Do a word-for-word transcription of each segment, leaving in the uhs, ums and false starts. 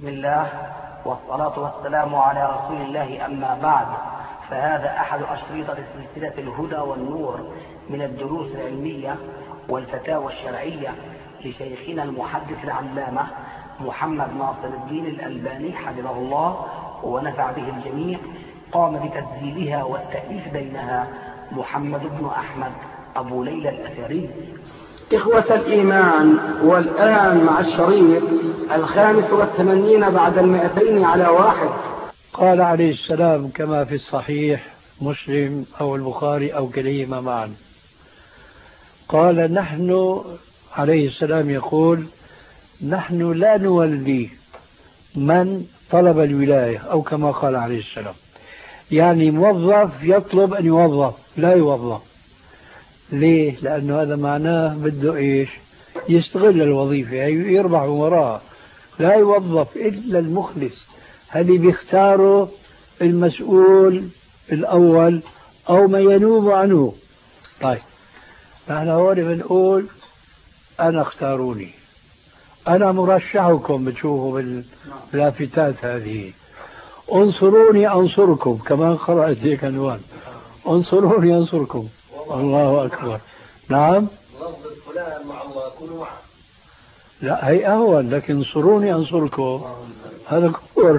بسم الله والصلاة والسلام على رسول الله، أما بعد، فهذا أحد أشرطة سلسلة الهدى والنور من الدروس العلمية والفتاوى الشرعية لشيخنا المحدث العلامة محمد ناصر الدين الألباني حفظه الله ونفع به الجميع. قام بتسجيلها والتأليف بينها محمد بن أحمد أبو ليلى الأثري. إخوة الإيمان، والآن مع الشريط الخامس والثمانين بعد المئتين على واحد. قال عليه السلام كما في الصحيح مسلم أو البخاري أو كليهما معا، قال نحن عليه السلام يقول نحن لا نولي من طلب الولاية، أو كما قال عليه السلام، يعني موظف يطلب أن يوظف لا يوظف. ليه؟ لأنه هذا معناه بده إيش؟ يستغل الوظيفة يربح وراءها. لا يوظف إلا المخلص، هل بيختاره المسؤول الأول أو ما ينوب عنه. طيب نحن هون بنقول أنا اختاروني، أنا مرشحكم، بتشوفوا باللافتات هذه، انصروني أنصركم، كمان قرأت هيك عنوان، انصروني أنصركم. الله أكبر. نعم، فلان مع الله كونوا معه. لا هي أهون، لكن انصروني أنصركم هذا كفر.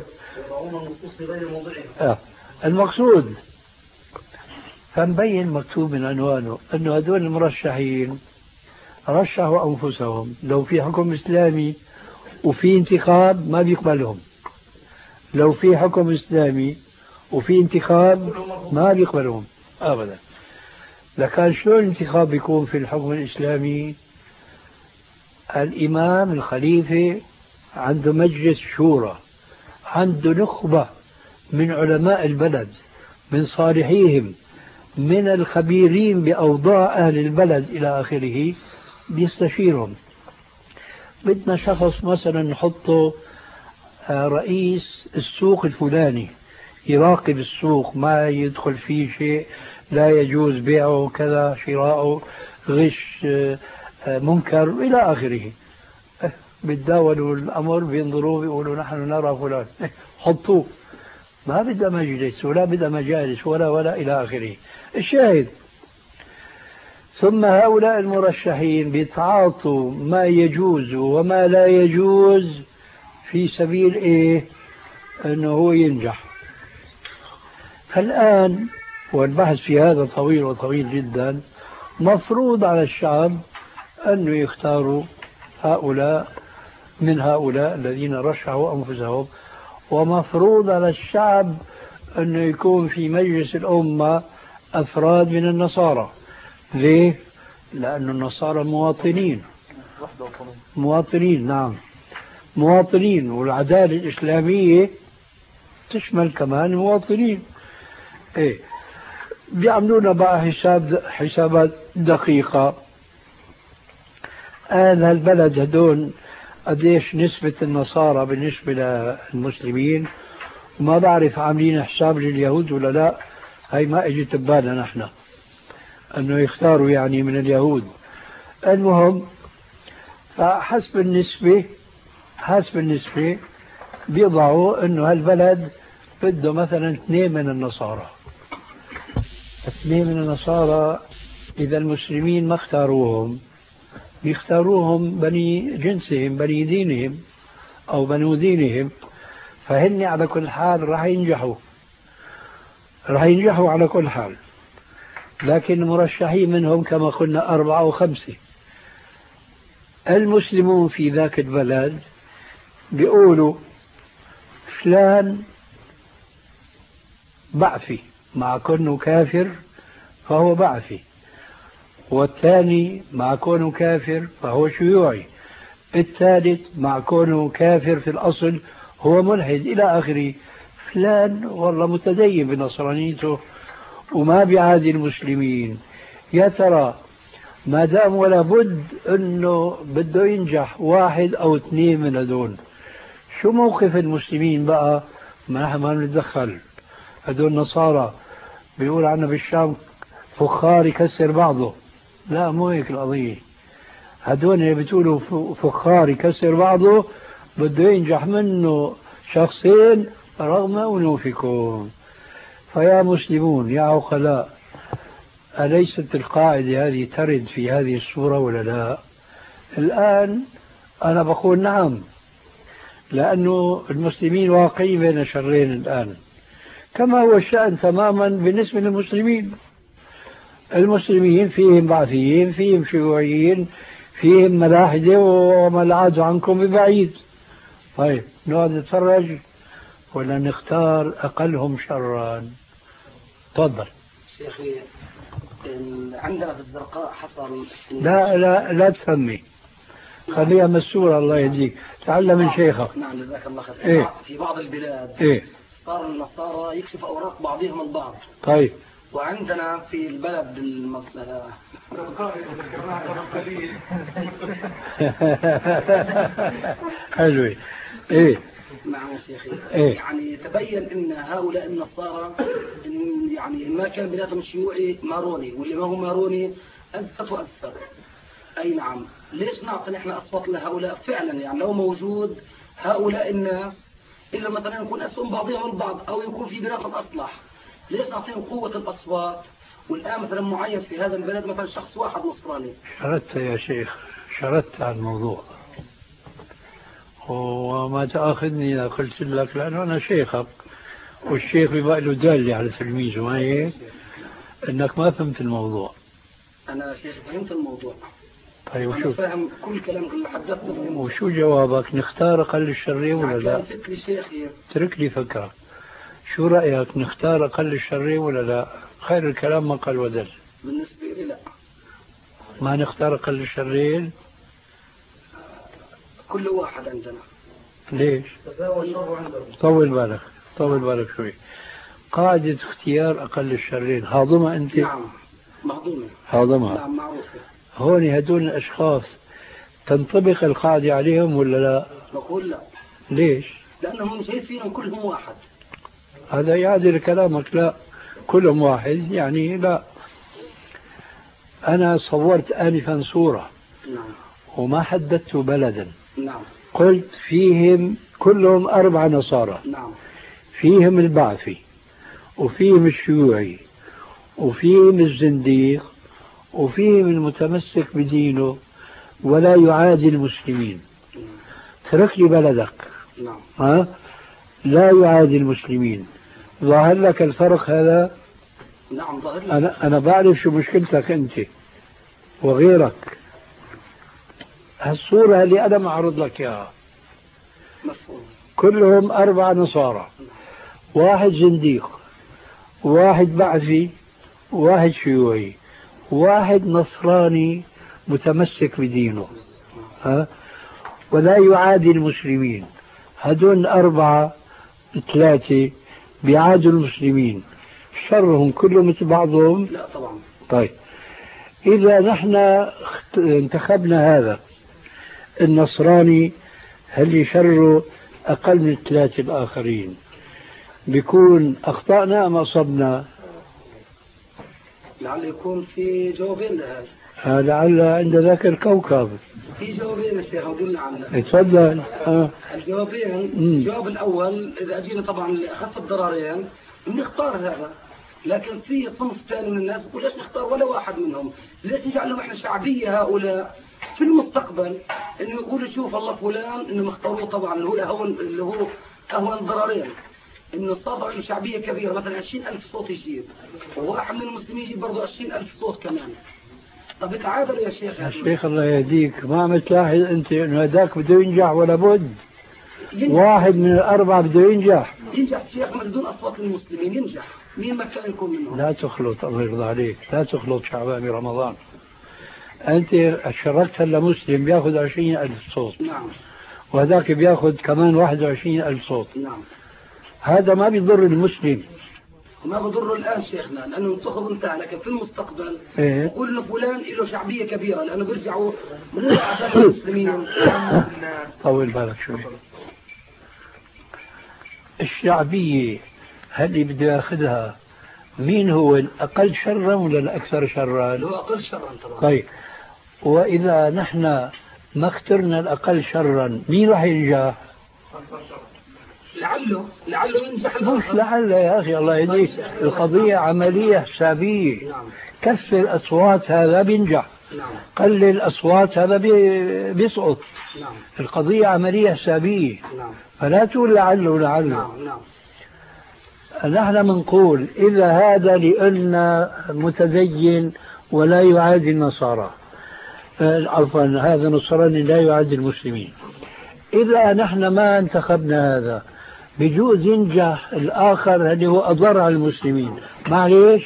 آه. المقصود فنبين مكتوب من عنوانه أنه هذول المرشحين رشحوا أنفسهم، لو في حكم إسلامي وفي انتخاب ما بيقبلهم، لو في حكم إسلامي وفي انتخاب ما بيقبلهم أبدا. لكن شلون الانتخاب بيكون في الحكم الإسلامي؟ الإمام الخليفة عنده مجلس شورى، عنده نخبة من علماء البلد، من صالحيهم، من الخبيرين بأوضاع أهل البلد إلى آخره، بيستشيرهم. بدنا شخص مثلا نحطه رئيس السوق الفلاني، يراقب السوق، ما يدخل فيه شيء لا يجوز بيعه كذا شراءه، غش منكر إلى آخره. بتداولوا الأمر، بينظروا بيقولوا نحن نرى فلان، حطوه. ما بدأ مجلس ولا بدأ مجالس ولا ولا إلى آخره. الشاهد، ثم هؤلاء المرشحين بيتعاطوا ما يجوز وما لا يجوز في سبيل إيه؟ أنه هو ينجح. فالآن والبحث في هذا طويل وطويل جدا، مفروض على الشعب أنه يختاروا هؤلاء من هؤلاء الذين رشحوا أنفسهم، ومفروض على الشعب أنه يكون في مجلس الأمة أفراد من النصارى. ليه؟ لأن النصارى مواطنين مواطنين نعم مواطنين، والعدالة الإسلامية تشمل كمان المواطنين. إيه، بيعملونا بقى حساب حسابات دقيقة. آن هالبلد هدول قديش نسبة النصارى بالنسبة للمسلمين، وما بعرف عاملين حساب لليهود ولا لا، هاي ما اجت ببالنا نحن انه يختاروا يعني من اليهود. المهم، فحسب النسبة حسب النسبة بيضعوا انه هالبلد بده مثلا اثنين من النصارى. اثنين من النصارى اذا المسلمين ما اختاروهم، بيختاروهم بني جنسهم، بني دينهم او بنو دينهم، فهن على كل حال راح ينجحوا راح ينجحوا على كل حال. لكن المرشحين منهم كما قلنا أربعة أو خمسة. المسلمون في ذاك البلد بيقولوا فلان بعثي، مع كونه كافر فهو بعثي، والثاني مع كونه كافر فهو شيوعي، الثالث مع كونه كافر في الأصل هو ملحد إلى آخره. فلان والله متدين بنصرانيته وما بيعادي المسلمين. يا ترى ما دام ولا بد انه بده ينجح واحد او اثنين من هذول، شو موقف المسلمين بقى؟ ما نحن ما بنتدخل. هذول نصارى بيقول عنا بالشام فخار يكسر بعضه، لا مو هيك القضية. هذول اللي بتقولوا فخار يكسر بعضه بده ينجح منه شخصين رغم أنوفكم. فيا مسلمون يا عقلاء، أليست القاعدة هذه ترد في هذه الصورة ولا لا؟ الآن أنا بقول نعم، لأنه المسلمين واقعين بين شرين الآن، كما هو الشأن تماما بالنسبة للمسلمين. المسلمين فيهم بعثيين، فيهم شيوعيين، فيهم ملاحدة، وما العاد عنكم ببعيد. طيب نقعد نتفرج ولا نختار أقلهم شرا؟ تفضل شيخي. عندنا في الزرقاء حصل. لا لا لا تسمي، خليها مسورة الله يهديك، تعلم من شيخك. نعم جزاك الله خير. إيه؟ في بعض البلاد إيه؟ صار النصارى يكشف أوراق بعضهم البعض. طيب. وعندنا في البلد المصلحة حلوة. إيه؟ نعم يا شيخي. إيه؟ يعني تبين ان هؤلاء النصارى إن يعني ما كان بيناتهم شيوعي ماروني، واللي ما هو ماروني أزفت وأزفت. أي نعم. ليش نعطي نحن أصوات لهؤلاء فعلا؟ يعني لو موجود هؤلاء الناس إلا مثلا يكون أسهم بعضهم البعض أو يكون في بيناتهم أصلح، ليش نعطيهم قوة الأصوات؟ والآن مثلا معين في هذا البلد مثلا شخص واحد نصراني. شردت يا شيخ، شردت على الموضوع، وما تأخذني إذا قلت لك، لأنه أنا شيخك والشيخ بيبقى له دالة على تلميذه، ما هيك؟ إنك ما فهمت الموضوع. أنا شيخ فهمت الموضوع. طيب أنا وشو فاهم كل كلام اللي حدثت به. وشو جوابك؟ نختار أقل الشرين ولا لا؟ كان فكري شيخي. اترك لي فكرة، شو رأيك؟ نختار أقل الشرين ولا لا؟ خير الكلام ما قال ودل. بالنسبة لي لا، ما نختار أقل الشرين. كل واحد عندنا. ليش؟ طول بالك طول بالك شوي. قاعدة اختيار أقل الشرين هاضمة أنت؟ نعم مهضومة. هاضمة. نعم معروفة. هون هدول الأشخاص تنطبق القاعدة عليهم ولا لا؟ نقول لا. ليش؟ لأنهم شايفينهم كلهم واحد. هذا يعدل كلامك. لا، كلهم واحد يعني لا. أنا صورت آنفا صورة. نعم. وما حددت بلدا. نعم. قلت فيهم كلهم أربع نصارى. نعم. فيهم البعثي، وفيهم الشيوعي، وفيهم الزنديق، وفيهم المتمسك بدينه ولا يعادي المسلمين. ترك لي بلدك. نعم. ها؟ لا يعادي المسلمين. ظهر لك الفرق هذا؟ نعم ظهر لك. أنا أنا بعرف شو مشكلتك أنت وغيرك. هالصورة اللي أنا معرض لك إياها مفهوم. كلهم أربع نصارى، واحد زنديق، واحد بعثي، واحد شيوعي، واحد نصراني متمسك بدينه، ها؟ ولا يعادي المسلمين. هدول أربعة ثلاثة بيعادوا المسلمين، شرهم كله مثل بعضهم؟ لا طبعا. طيب إذا نحن انتخبنا هذا النصراني اللي شره أقل من الثلاثة الآخرين، بيكون أخطأنا أم أصبنا؟ لعل يكون في جوابين لهذا. لعل عند ذاك الكوكب في جوابين يا شيخ قلنا عنه. تفضل. آه. الجوابين، الجواب الأول إذا أجينا طبعا لأخف الضررين نختار هذا، لكن في صنف ثاني من الناس يقول ليش نختار ولا واحد منهم؟ ليش نجعلهم احنا شعبية هؤلاء في المستقبل؟ انه يقولوا شوف الله فلان انه مختاروه طبعا اللي هو أهون اللي هو أهون ضررين، انه صار شعبية كبيرة مثلا عشرين ألف صوت يجيب، وواحد من المسلمين يجيب برضه عشرين ألف صوت كمان. طب تعادل يا شيخ. يا شيخ الله يهديك، ما عم تلاحظ انت انه هذاك بده ينجح ولا بد؟ ينجح. واحد من الأربعة بده ينجح. ينجح شيخ من دون أصوات المسلمين ينجح، مين ما كان يكون منهم. لا تخلط، الله يرضى عليك، لا تخلط شعبان برمضان. أنت شاركت هلا مسلم بياخذ عشرين ألف صوت. نعم. وهذاك بياخذ كمان واحد وعشرين ألف صوت. نعم. هذا ما بيضر المسلم. ما بضره الآن شيخنا لأنه انتخب انتهى، لكن في المستقبل إيه؟ يقول إنه فلان له شعبية كبيرة لأنه بيرجعوا من أعداء المسلمين. طول بالك شوي. الشعبية اللي بده ياخذها مين هو الأقل شرا ولا الأكثر شرا؟ هو أقل شرا طبعا. طيب، وإذا نحن ما اخترنا الأقل شرا، مين راح ينجح؟ لعله لعله ينجح. مش لعل يا أخي الله يهديك، القضية عملية حسابية. نعم. كسر الأصوات هذا بينجح، نعم. قلل الأصوات هذا بي- بيسقط. نعم. القضية عملية حسابية. نعم. فلا تقول لعله لعله. نعم. نعم. نحن بنقول إذا هذا لأن متدين ولا يعادي النصارى، عفوا هذا نصراني لا يعادي المسلمين، إذا نحن ما انتخبنا هذا بجوز ينجح الآخر اللي هو أضر على المسلمين، معليش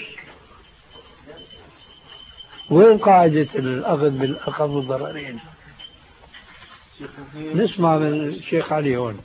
وين قاعدة الأخذ بالأخذ الضررين؟ نسمع من الشيخ علي هون.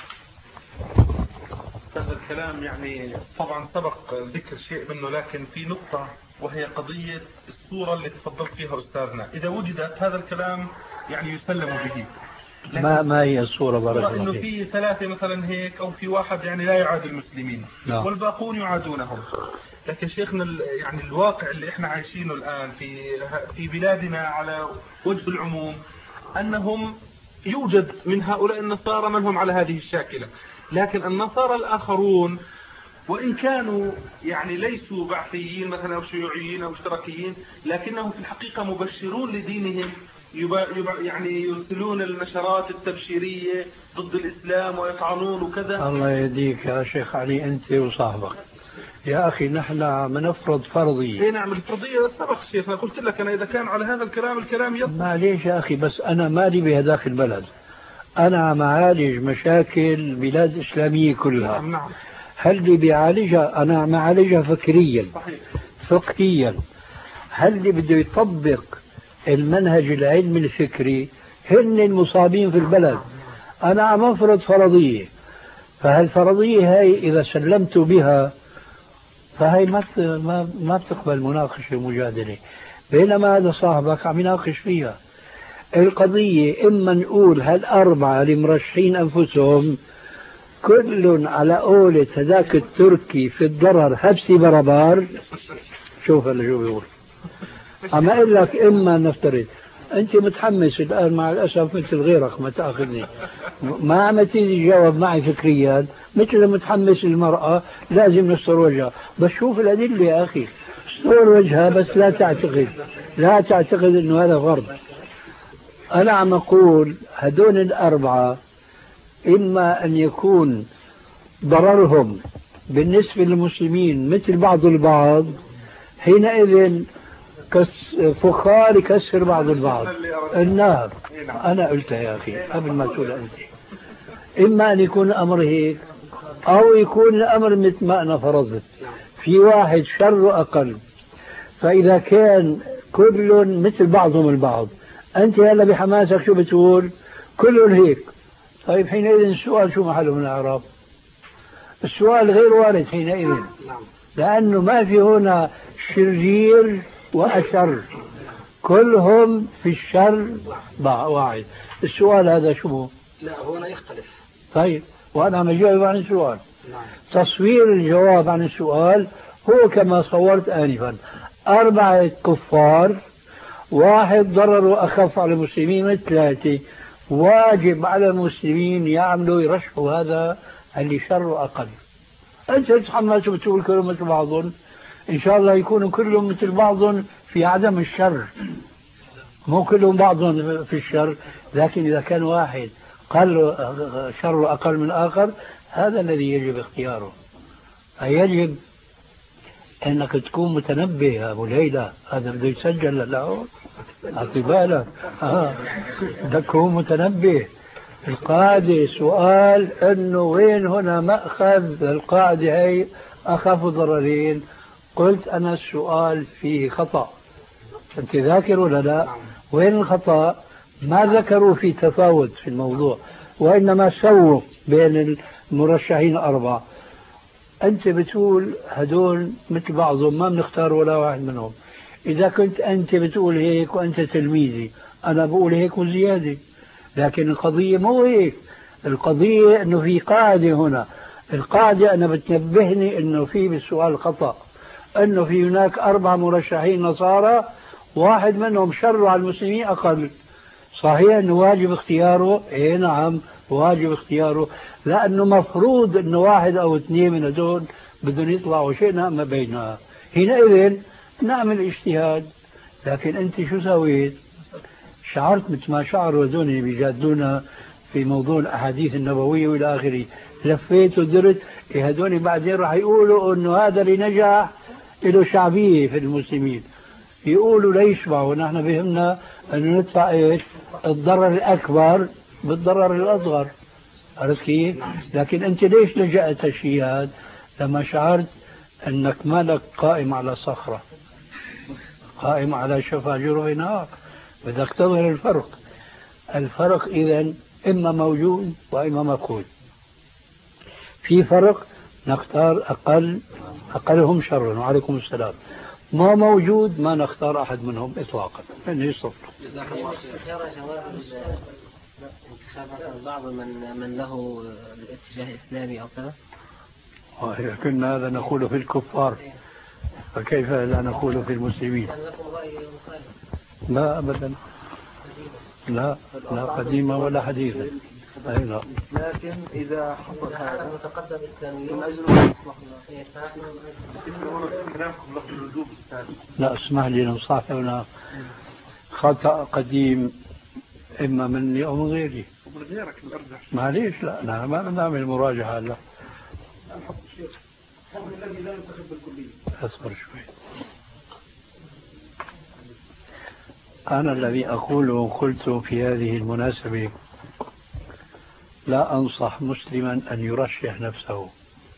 هذا الكلام يعني طبعا سبق ذكر شيء منه، لكن في نقطة وهي قضية الصورة اللي تفضلت فيها أستاذنا. إذا وجدت هذا الكلام يعني يسلم به. ما ما هي الصورة بارك الله إنه فيك؟ في ثلاثة مثلا هيك، أو في واحد يعني لا يعادي المسلمين نعم. والباقون يعادونهم. لكن شيخنا ال- يعني الواقع اللي احنا عايشينه الآن في في بلادنا على وجه العموم أنهم يوجد من هؤلاء النصارى من هم على هذه الشاكلة، لكن النصارى الآخرون وإن كانوا يعني ليسوا بعثيين مثلا أو شيوعيين أو اشتراكيين، لكنهم في الحقيقة مبشرون لدينهم، يبا يبا يعني يرسلون النشرات التبشيرية ضد الإسلام ويطعنون وكذا. الله يهديك يا شيخ علي أنت وصاحبك. يا أخي نحن عم نفرض فرضية. اي نعم الفرضية سبق شيخنا، قلت لك أنا إذا كان على هذا الكلام الكلام يصل. معليش يا أخي، بس أنا مالي بهذاك البلد، أنا عم أعالج مشاكل بلاد إسلامية كلها. نعم نعم. هل اللي بيعالجها أنا عم أعالجها فكريا صحيح. فقهيا، هل اللي بده يطبق المنهج العلمي الفكري هن المصابين في البلد. أنا عم أفرض فرضية، فهالفرضية هاي إذا سلمت بها فهي ما ما ما بتقبل مناقشة ومجادلة، بينما هذا صاحبك عم يناقش فيها. القضية إما نقول هالأربعة المرشحين أنفسهم كل على قولة هذاك التركي في الضرر هبسي بربار. شوف هلا شو بيقول. أما أقول لك إما نفترض أنت متحمس الآن مع الأسف مثل غيرك ما تأخذني، ما عم تيجي تجاوب معي فكريا مثل متحمس المرأة لازم نستر وجهها. بس شوف الأدلة يا أخي، استر وجهها بس لا تعتقد لا تعتقد إنه هذا فرض. أنا عم أقول هدول الأربعة إما أن يكون ضررهم بالنسبة للمسلمين مثل بعض البعض، حينئذ كس فخار يكسر بعض البعض. النعم أنا قلتها يا أخي قبل ما تقول أنت. إما أن يكون الأمر هيك أو يكون الأمر مثل ما أنا فرضت، في واحد شر أقل، فإذا كان كل مثل بعضهم البعض، أنت هلا بحماسك شو بتقول؟ كلهم هيك. طيب حينئذ السؤال شو محله من الأعراب؟ السؤال غير وارد حينئذ، لأنه ما في هنا شرير وأشر، كلهم في الشر واحد. السؤال هذا شو؟ لا هنا يختلف. طيب وأنا عم أجاوب عن السؤال. نعم. تصوير الجواب عن السؤال هو كما صورت آنفا، أربعة كفار، واحد ضرر أخف على المسلمين من ثلاثة، واجب على المسلمين يعملوا يرشحوا هذا اللي شر أقل. أنت تتحمل شو بتقول كلهم مثل بعضهم، إن شاء الله يكونوا كلهم مثل بعضهم في عدم الشر، مو كلهم بعضهم في الشر، لكن إذا كان واحد قال شر أقل من آخر هذا الذي يجب اختياره. يجب أنك تكون متنبه يا أبو ليلى، هذا بده يسجل له أعطي بالك. آه. بدك تكون متنبه. القاعدة سؤال أنه وين هنا مأخذ القاعدة هي أخاف ضررين. قلت أنا السؤال فيه خطأ، أنت ذاكر ولا لا؟ وين الخطأ؟ ما ذكروا في تفاوت في الموضوع، وإنما سووا بين المرشحين الأربعة. أنت بتقول هدول مثل بعضهم ما بنختار ولا واحد منهم. إذا كنت أنت بتقول هيك وأنت تلميذي أنا بقول هيك وزيادة، لكن القضية مو هيك. القضية أنه في قاعدة هنا، القاعدة أنا بتنبهني أنه في بالسؤال خطأ، أنه في هناك أربع مرشحين نصارى واحد منهم شر على المسلمين أقل. صحيح أنه واجب اختياره، إيه نعم واجب اختياره، لأنه مفروض أنه واحد أو اثنين من هذول بدهم يطلعوا شئنا ما بينها، حينئذ نعمل اجتهاد. لكن أنت شو سويت؟ شعرت مثل ما شعروا هذول اللي بيجادلونا في موضوع الأحاديث النبوية وإلى آخره، لفيت ودرت إيه هذول بعدين راح يقولوا أنه هذا اللي نجح له شعبية في المسلمين، يقولوا ليش معه نحن بهمنا أنه ندفع إيش الضرر الأكبر بالضرر الأصغر، عرفت كيف؟ لكن أنت ليش لجأت الشياد؟ لما شعرت أنك مالك قائم على صخرة، قائم على شفا جرف نار، بدك تظهر الفرق. الفرق إذن إما موجود وإما مفقود. في فرق نختار أقل أقلهم شرا، وعليكم السلام. ما موجود ما نختار أحد منهم إطلاقا. إنه يصف. انتخابات بعض من من له الاتجاه إسلامي أو كذا. إذا كنا هذا نقول في الكفار فكيف لا نقول في المسلمين؟ لا أبدا، لا لا قديمة ولا حديثة. أي لا. لكن إذا حصل هذا نتقدم من أجل لا اسمح لي نصحك هنا خطأ قديم إما مني أو من غيري. معليش لا أنا ما نعمل مراجعة هلا. أصبر شوي. أنا الذي أقوله قلت في هذه المناسبة لا أنصح مسلما أن يرشح نفسه،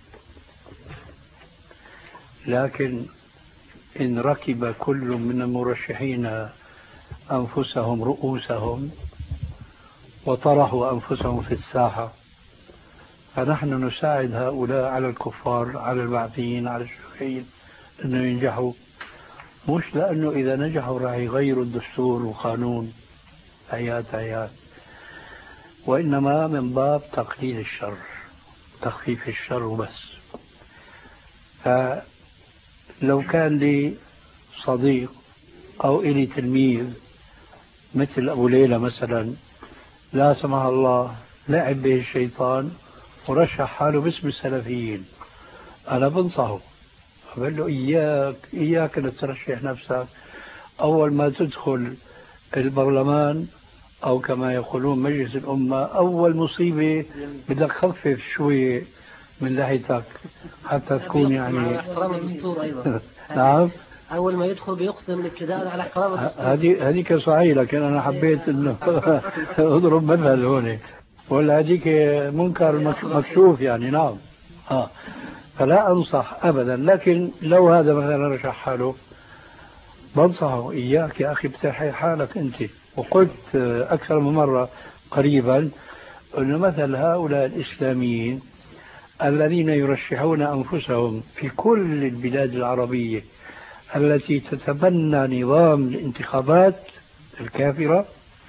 لكن إن ركب كل من المرشحين أنفسهم رؤوسهم وطرحوا أنفسهم في الساحة فنحن نساعد هؤلاء على الكفار، على البعثيين، على الشيوعيين أنه ينجحوا، مش لأنه إذا نجحوا راح يغيروا الدستور والقانون آيات آيات، وإنما من باب تقليل الشر، تخفيف الشر وبس. فلو كان لي صديق أو إلي تلميذ مثل أبو ليلى مثلا لا سمح الله لعب به الشيطان ورشح حاله باسم السلفيين، أنا بنصحه أقول له إياك إياك أن ترشح نفسك، أول ما تدخل البرلمان أو كما يقولون مجلس الأمة أول مصيبة بدك خفف شوي من لحيتك حتى تكون يعني احترام الدستور أيضا. نعم أول ما يدخل بيقسم الابتداء على احترام الدستور. هذه هذيك صحيح، لكن أنا حبيت إنه أضرب مثل هون، ولا هذيك منكر مكشوف يعني. نعم آه. فلا أنصح أبدا، لكن لو هذا مثلا رشح حاله بنصحه إياك يا أخي بترحي حالك أنت. وقلت أكثر من مرة قريبا أن مثل هؤلاء الإسلاميين الذين يرشحون أنفسهم في كل البلاد العربية التي تتبنى نظام الانتخابات الكافرة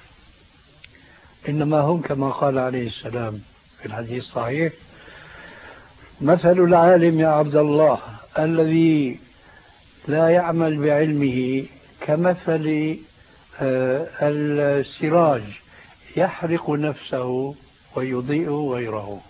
إنما هم كما قال عليه السلام في الحديث الصحيح مثل العالم يا عبد الله الذي لا يعمل بعلمه كمثل السراج يحرق نفسه ويضيء غيره،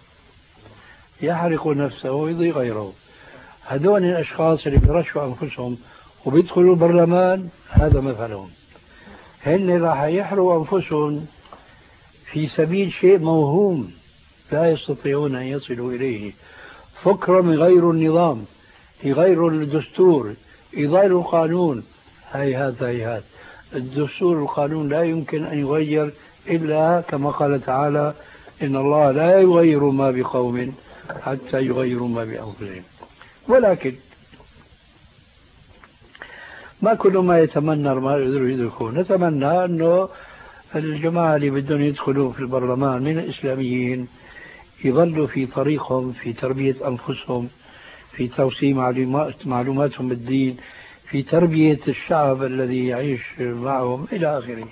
يحرق نفسه ويضيء غيره. هذول الأشخاص اللي بيرشوا أنفسهم وبيدخلوا البرلمان هذا مثلهم، هن راح يحرقوا أنفسهم في سبيل شيء موهوم لا يستطيعون أن يصلوا إليه، فكرة من غير النظام، يغيروا الدستور، يغيروا القانون. هيهات هيهات الدستور والقانون لا يمكن أن يغير إلا كما قال تعالى إن الله لا يغير ما بقوم حتى يغيروا ما بأنفسهم. ولكن ما كل ما يتمنى ما يقدروا يدركوا. نتمنى أنه الجماعة اللي بدهم يدخلوا في البرلمان من الإسلاميين يظلوا في طريقهم في تربية أنفسهم، في توسيع معلومات معلوماتهم بالدين، في تربية الشعب الذي يعيش معهم إلى آخره.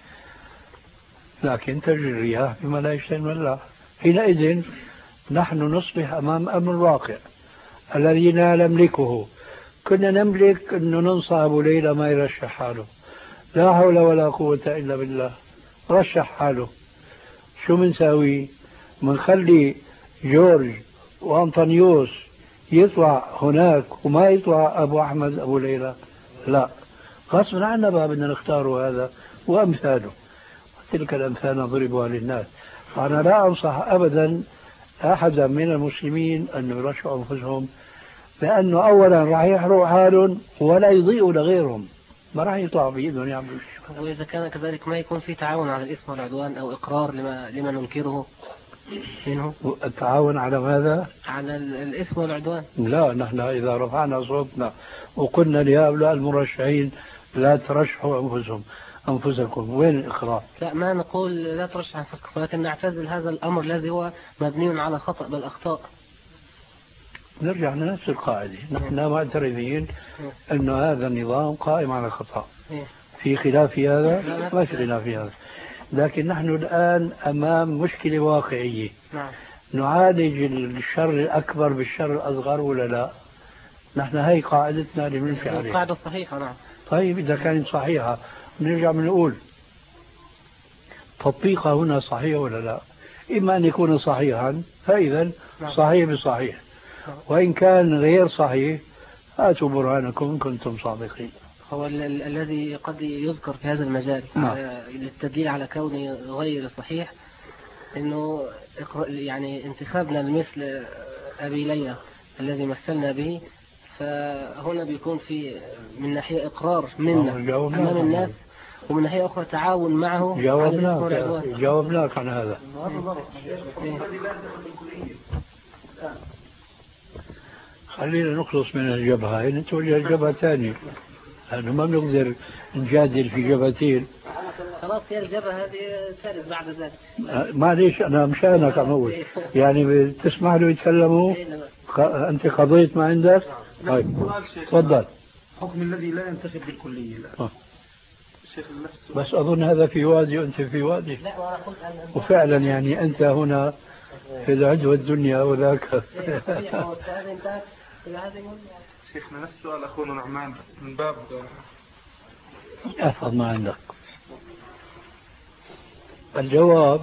لكن تجري الرياح بما لا يشتهي الملاح. حينئذ نحن نصبح أمام أمر واقع الذي لا نملكه. كنا نملك أن ننصح أبو ليلى ما يرشح حاله، لا حول ولا قوة إلا بالله. رشح حاله. شو منساوي؟ منخلي جورج وأنطونيوس يطلع هناك وما يطلع أبو أحمد أبو ليلى؟ لا، غصبا عنا بقى بدنا نختاره هذا وأمثاله. تلك الأمثال نضربها للناس. فأنا لا أنصح أبدا أحدا من المسلمين أن يرشحوا أنفسهم، لأنه أولا راح يحرقوا حالهم ولا يضيئوا لغيرهم، ما راح يطلعوا بإيدهم يعملوا شيء. وإذا كان كذلك ما يكون في تعاون على الإثم والعدوان أو إقرار لما, لما ننكره منه. التعاون على ماذا؟ على الإثم والعدوان. لا، نحن إذا رفعنا صوتنا وقلنا لهؤلاء المرشحين لا ترشحوا أنفسهم أنفسكم، وين الإقرار؟ لا، ما نقول لا ترشح أنفسكم، ولكن نعتزل هذا الأمر الذي هو مبني على خطأ بل أخطاء. نرجع لنفس القاعدة، نحن معترفين أن هذا النظام قائم على خطأ. في خلاف في هذا؟ ما في خلاف في هذا، لكن نحن الآن أمام مشكلة واقعية. نعم. نعالج الشر الأكبر بالشر الأصغر ولا لا؟ نحن هاي قاعدتنا اللي بنمشي عليها. القاعدة الصحيحة. نعم. طيب إذا كانت صحيحة نرجع بنقول تطبيقها هنا صحيح ولا لا؟ إما أن يكون صحيحا فإذا صحيح بصحيح، وإن كان غير صحيح هاتوا برهانكم إن كنتم صادقين. هو ال ال الذي قد يذكر في هذا المجال نعم. للتدليل على كونه غير صحيح انه يعني انتخابنا لمثل ابي ليلى الذي مثلنا به، فهنا بيكون في من ناحية اقرار منا امام الناس، ومن ناحية اخرى تعاون معه. جاوبناك جاوبناك عن هذا. خلينا نخلص من الجبهة، نتوجه الجبهة ثانية، لأنه ما بنقدر نجادل في جبهتين. خلاص هي الجبهة هذه ثالث بعد ذلك. معليش أنا مشانك أقول يعني بتسمح له يتكلموا؟ أنت قضيت ما عندك؟ طيب تفضل. حكم الذي لا ينتخب بالكلية. لا. بس أظن هذا في وادي وأنت في وادي. لا، وأنا قلت أن وفعلا يعني أنت هنا في العدوى الدنيا وذاك. شيخنا نفس سؤال أخونا نعمان من باب أحفظ ما عندك. الجواب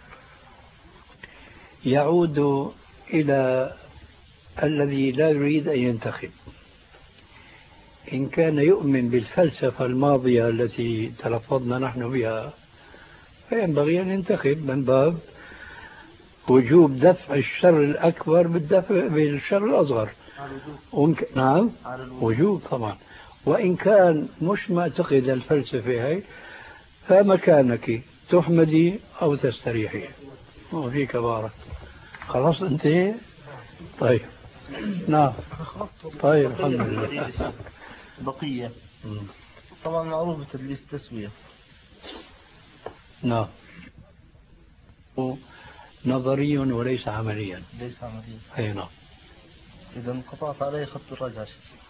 يعود إلى الذي لا يريد أن ينتخب. إن كان يؤمن بالفلسفة الماضية التي تلفظنا نحن بها فينبغي أن ينتخب من باب وجوب دفع الشر الأكبر بالدفع بالشر الأصغر. ومك... نعم وجوب طبعا. وإن كان مش معتقد الفلسفة هي فمكانك تحمدي أو تستريحي وفيك بارك. خلاص انت طيب. نعم طيب الحمد لله. بقية طبعا معروف بتدليس التسوية. نعم نظري وليس عمليا. ليس عمليا. أي نعم. إذا انقطعت عليه خط الرجعة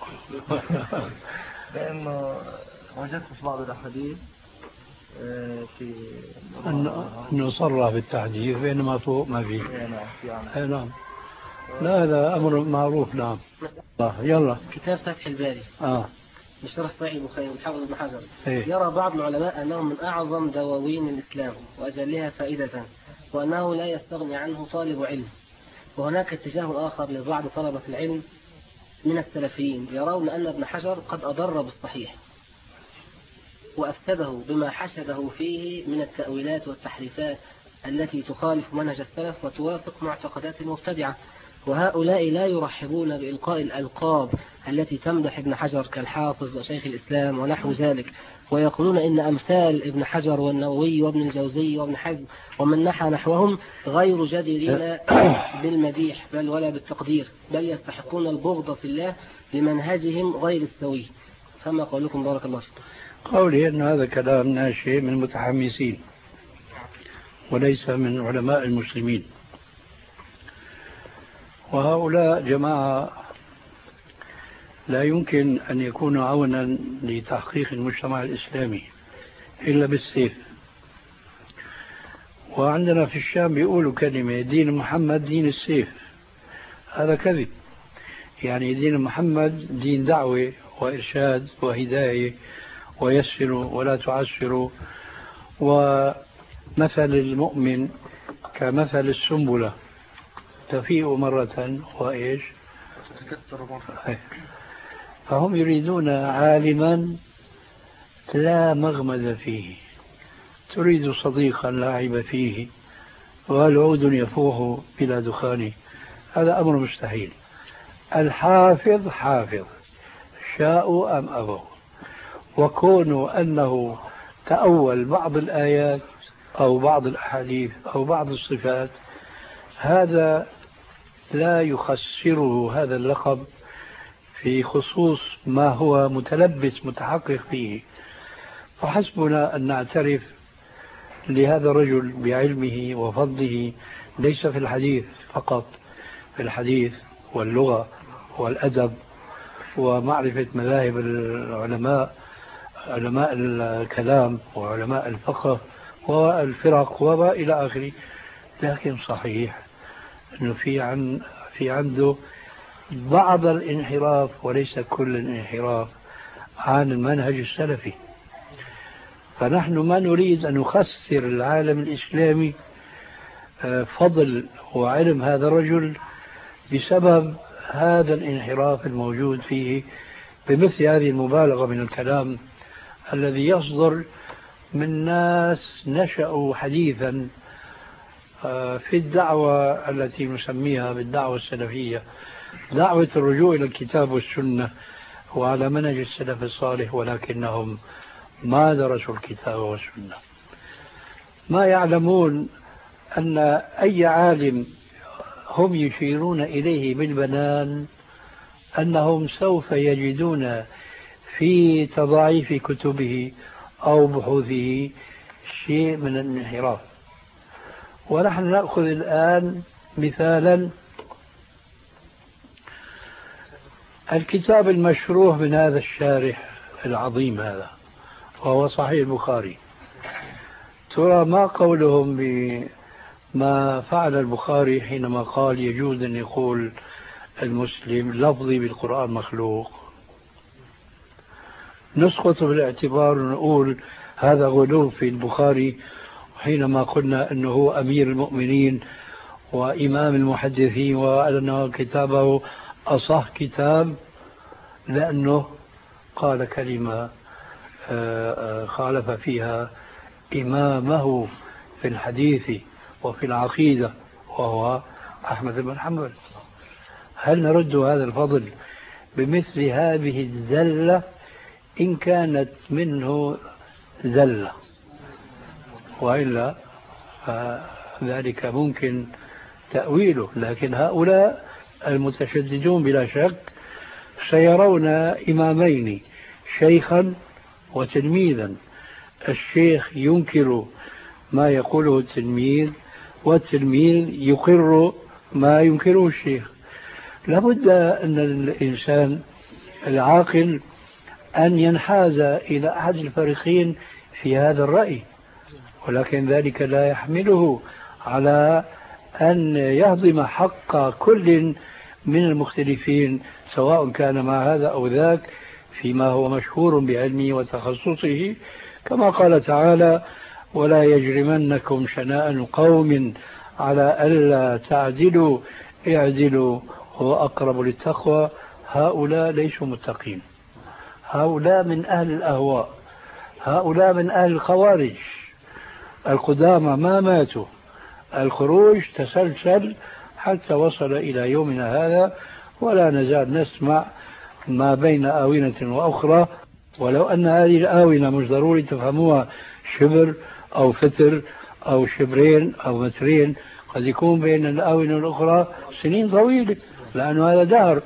لأنه وجدت في بعض الأحاديث في أنه صرح بالتحديث بينما فوق ما فيه. أي نعم. لا هذا أمر معروف. نعم. يلا كتاب فتح الباري آه. بشرح صحيح البخاري والحافظ ابن حجر. إيه؟ يرى بعض العلماء أنه من أعظم دواوين الإسلام وأجلها فائدة، وأنه لا يستغني عنه طالب علم. وهناك اتجاه آخر لبعض طلبة العلم من السلفيين يرون أن ابن حجر قد أضر بالصحيح وأفسده بما حشده فيه من التأويلات والتحريفات التي تخالف منهج السلف وتوافق معتقدات المبتدعة. وهؤلاء لا يرحبون بإلقاء الألقاب التي تمدح ابن حجر كالحافظ وشيخ الإسلام ونحو ذلك، ويقولون إن أمثال ابن حجر والنووي وابن الجوزي وابن حزم ومن نحى نحوهم غير جديرين بالمديح بل ولا بالتقدير، بل يستحقون البغض في الله لمنهجهم غير السوي. فما قولكم بارك الله فيكم؟ قولي أن هذا كلام ناشئ من المتحمسين وليس من علماء المسلمين، وهؤلاء جماعة لا يمكن أن يكونوا عونا لتحقيق المجتمع الإسلامي إلا بالسيف. وعندنا في الشام بيقولوا كلمة دين محمد دين السيف، هذا كذب. يعني دين محمد دين دعوة وإرشاد وهداية ويسروا ولا تعسروا، مثل المؤمن كمثل السنبلة تفيء مرة وإيش تكسر مرة. فهم يريدون عالما لا مغمز فيه، تريد صديقا لا عيب فيه، والعود يفوح بلا دخان، هذا أمر مستحيل. الحافظ حافظ شاءوا أم أبوا، وكونوا أنه تأول بعض الآيات أو بعض الأحاديث أو بعض الصفات، هذا لا يخسره هذا اللقب في خصوص ما هو متلبس متحقق فيه. فحسبنا أن نعترف لهذا الرجل بعلمه وفضله، ليس في الحديث فقط، في الحديث واللغة والأدب ومعرفة مذاهب العلماء، علماء الكلام وعلماء الفقه والفرق وما إلى آخره. لكن صحيح أنه في عن في عنده بعض الانحراف وليس كل الانحراف عن المنهج السلفي. فنحن ما نريد أن نخسر العالم الإسلامي فضل وعلم هذا الرجل بسبب هذا الانحراف الموجود فيه بمثل هذه المبالغة من الكلام الذي يصدر من ناس نشأوا حديثا في الدعوة التي نسميها بالدعوة السلفية، دعوة الرجوع إلى الكتاب والسنة وعلى منهج السلف الصالح، ولكنهم ما درسوا الكتاب والسنة. ما يعلمون أن أي عالم هم يشيرون إليه بالبنان أنهم سوف يجدون في تضاعيف كتبه أو بحوثه شيء من الانحراف. ونحن نأخذ الآن مثالا الكتاب المشروح من هذا الشارح العظيم هذا وهو صحيح البخاري. ترى ما قولهم بما فعل البخاري حينما قال يجوز أن يقول المسلم لفظي بالقرآن مخلوق؟ نسقط بالاعتبار ونقول هذا غلو في البخاري حينما قلنا أنه هو أمير المؤمنين وإمام المحدثين وأن كتابه أصح كتاب، لأنه قال كلمة خالف فيها إمامه في الحديث وفي العقيدة وهو أحمد بن حنبل. هل نرد هذا الفضل بمثل هذه الزلة إن كانت منه زلة؟ وإلا ذلك ممكن تأويله. لكن هؤلاء المتشددون بلا شك سيرون إمامين، شيخا وتلميذا. الشيخ ينكر ما يقوله التلميذ والتلميذ يقر ما ينكره الشيخ. لابد أن الإنسان العاقل أن ينحاز إلى أحد الفريقين في هذا الرأي، ولكن ذلك لا يحمله على أن يهضم حق كل من المختلفين سواء كان مع هذا أو ذاك فيما هو مشهور بعلمه وتخصصه، كما قال تعالى: ولا يجرمنكم شنآن قوم على ألا تعدلوا اعدلوا هو أقرب للتقوى. هؤلاء ليسوا متقين، هؤلاء من أهل الأهواء، هؤلاء من أهل الخوارج القدامى ما ماتوا. الخروج تسلسل حتى وصل إلى يومنا هذا، ولا نزال نسمع ما بين آونة وأخرى، ولو أن هذه الآونة مش ضروري تفهموها شبر أو فتر أو شبرين أو مترين، قد يكون بين الآونة والأخرى سنين طويلة، لأنه هذا دهر.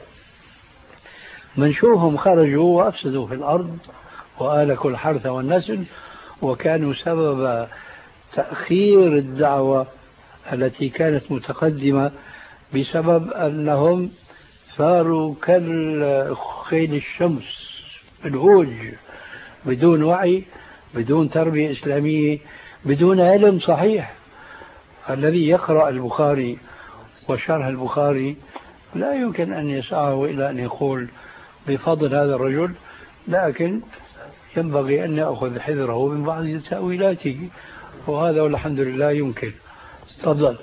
منشوهم خرجوا وأفسدوا في الأرض وآلكوا الحرث والنسل، وكانوا سبب تأخير الدعوة التي كانت متقدمة بسبب أنهم صاروا كالخيل الشمس الهوج، بدون وعي، بدون تربية إسلامية، بدون علم صحيح. الذي يقرأ البخاري وشرح البخاري لا يمكن أن يسعه إلى أن يقول بفضل هذا الرجل، لكن ينبغي أن يأخذ حذره من بعض تأويلاته. وهذا والحمد لله يمكن. تفضل.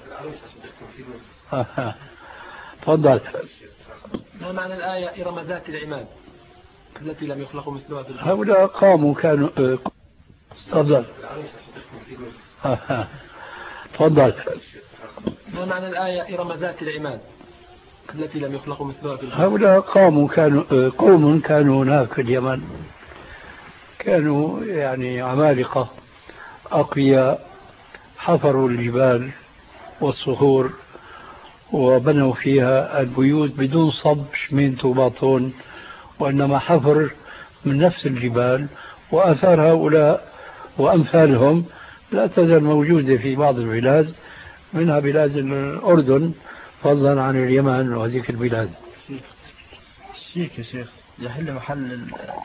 تفضل. ما معنى الآية إرم ذات العماد التي لم يخلق مثلها في الأرض؟ هؤلاء قاموا كانوا. تفضل. تفضل. ما معنى الآية إرم ذات العماد التي لم يخلق مثلها في الأرض؟ هؤلاء قاموا كانوا قوم كانوا هناك في اليمن، كانوا يعني عمالقة أقوياء، حفروا الجبال والصخور وبنوا فيها البيوت بدون صب شمينت وباطون، وإنما حفر من نفس الجبال. وآثار هؤلاء وأمثالهم لا تزال موجودة في بعض البلاد، منها بلاد الأردن فضلا عن اليمن وهذيك البلاد. الشيك يا شيخ يحل محل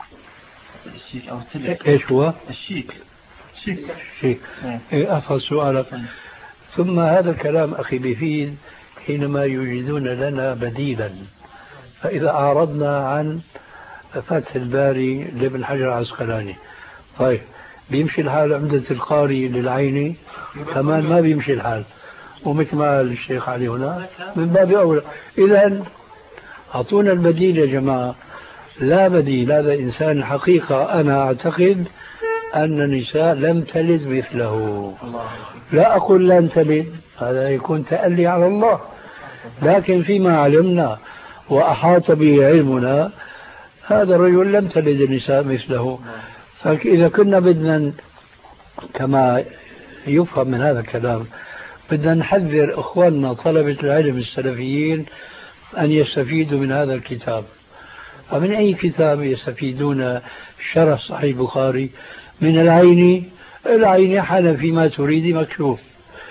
الشيك أو التلك. إيش هو؟ الشيك. شيك. شيك. إيه أفضل سؤالك. ثم هذا الكلام أخي بيفيد حينما يوجدون لنا بديلا. فإذا أعرضنا عن فتح الباري لابن حجر العسقلاني، طيب بيمشي الحال عمدة القاري للعيني كمان ما بيمشي الحال، ومثل ما قال الشيخ علي هنا من باب أولى. إذا أعطونا البديل يا جماعة. لا بديل. هذا إنسان حقيقة أنا أعتقد أن النساء لم تلد مثله. لا أقول لن تلد، هذا يكون تألي على الله، لكن فيما علمنا وأحاط به علمنا هذا الرجل لم تلد النساء مثله. فإذا كنا بدنا كما يفهم من هذا الكلام بدنا نحذر إخواننا طلبة العلم السلفيين أن يستفيدوا من هذا الكتاب. فمن أي كتاب يستفيدون؟ شرح صحيح البخاري من العين. العين حال فيما تريد مكشوف،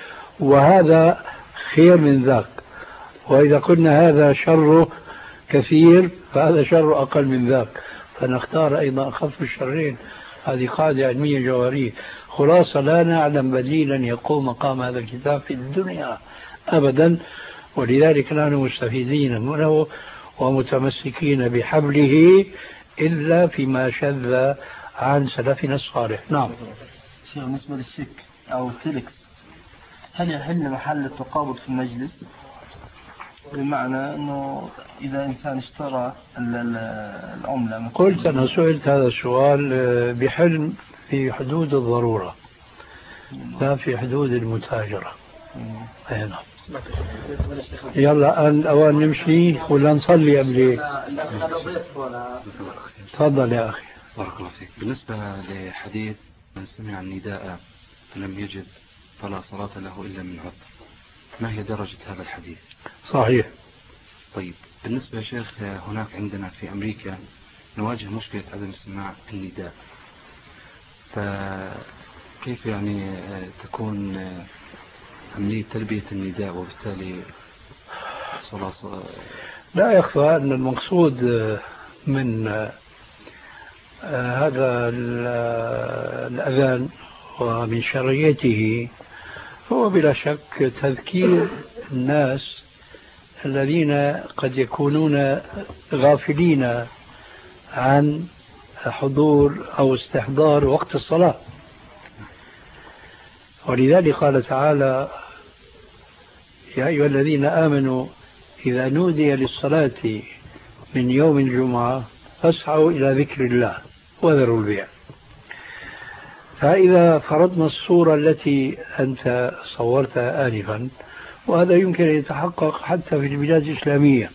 وهذا خير من ذاك. وإذا قلنا هذا شره كثير فهذا شر أقل من ذاك، فنختار أيضا أخف الشرين. هذه قاعدة علمية جوهرية. خلاصة لا نعلم بديلا يقوم مقام هذا الكتاب في الدنيا أبدا، ولذلك نحن مستفيدين منه ومتمسكين بحبله إلا فيما شذ عن سلفنا الصالح. نعم. شيخ بالنسبة للشك أو التلكس هل يحل محل التقابض في المجلس؟ بمعنى أنه إذا إنسان اشترى العملة. قلت أنا سئلت هذا السؤال بحلم في حدود الضرورة لا في حدود المتاجرة. هنا يلا الأوان نمشي ولا نصلي قبل؟ تفضل يا أخي. بارك الله فيك. بالنسبة لحديث من سمع النداء فلم يجب فلا صلاة له إلا من عذر، ما هي درجة هذا الحديث؟ صحيح. طيب بالنسبة يا شيخ هناك عندنا في أمريكا نواجه مشكلة عدم سماع النداء، فكيف يعني تكون عملية تلبية النداء وبالتالي الصلاة؟ لا يخفى أن المقصود من هذا الأذان ومن شرعيته هو بلا شك تذكير الناس الذين قد يكونون غافلين عن حضور أو استحضار وقت الصلاة. ولذلك قال تعالى: يا أيها الذين آمنوا إذا نودي للصلاة من يوم الجمعة فاسعوا إلى ذكر الله وذروا البيع. فإذا فرضنا الصورة التي أنت صورتها آنفا، وهذا يمكن أن يتحقق حتى في البلاد الإسلامية،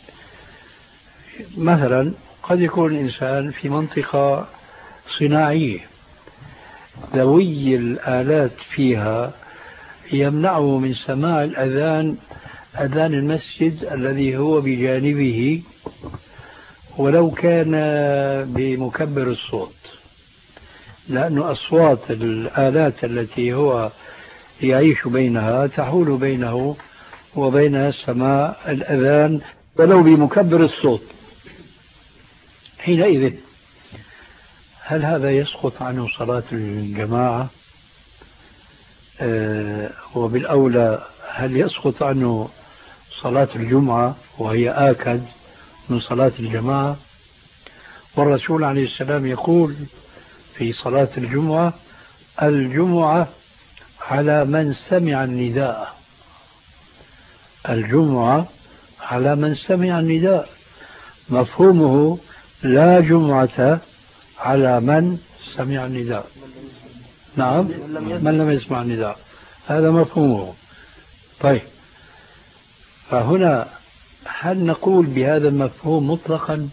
مثلا قد يكون الإنسان في منطقة صناعية ذوي الآلات فيها يمنعه من سماع الأذان أذان المسجد الذي هو بجانبه ولو كان بمكبر الصوت، لأن أصوات الآلات التي هو يعيش بينها تحول بينه وبين سماع الأذان ولو بمكبر الصوت. حينئذ هل هذا يسقط عنه صلاة الجماعة؟ آه وبالأولى هل يسقط عنه صلاة الجمعة وهي آكد من صلاة الجماعة؟ والرسول عليه السلام يقول في صلاة الجمعة: الجمعة على من سمع النداء. الجمعة على من سمع النداء، مفهومه لا جمعة على من سمع النداء. نعم، من لم يسمع النداء، هذا مفهومه. طيب، فهنا هل نقول بهذا المفهوم مطلقا،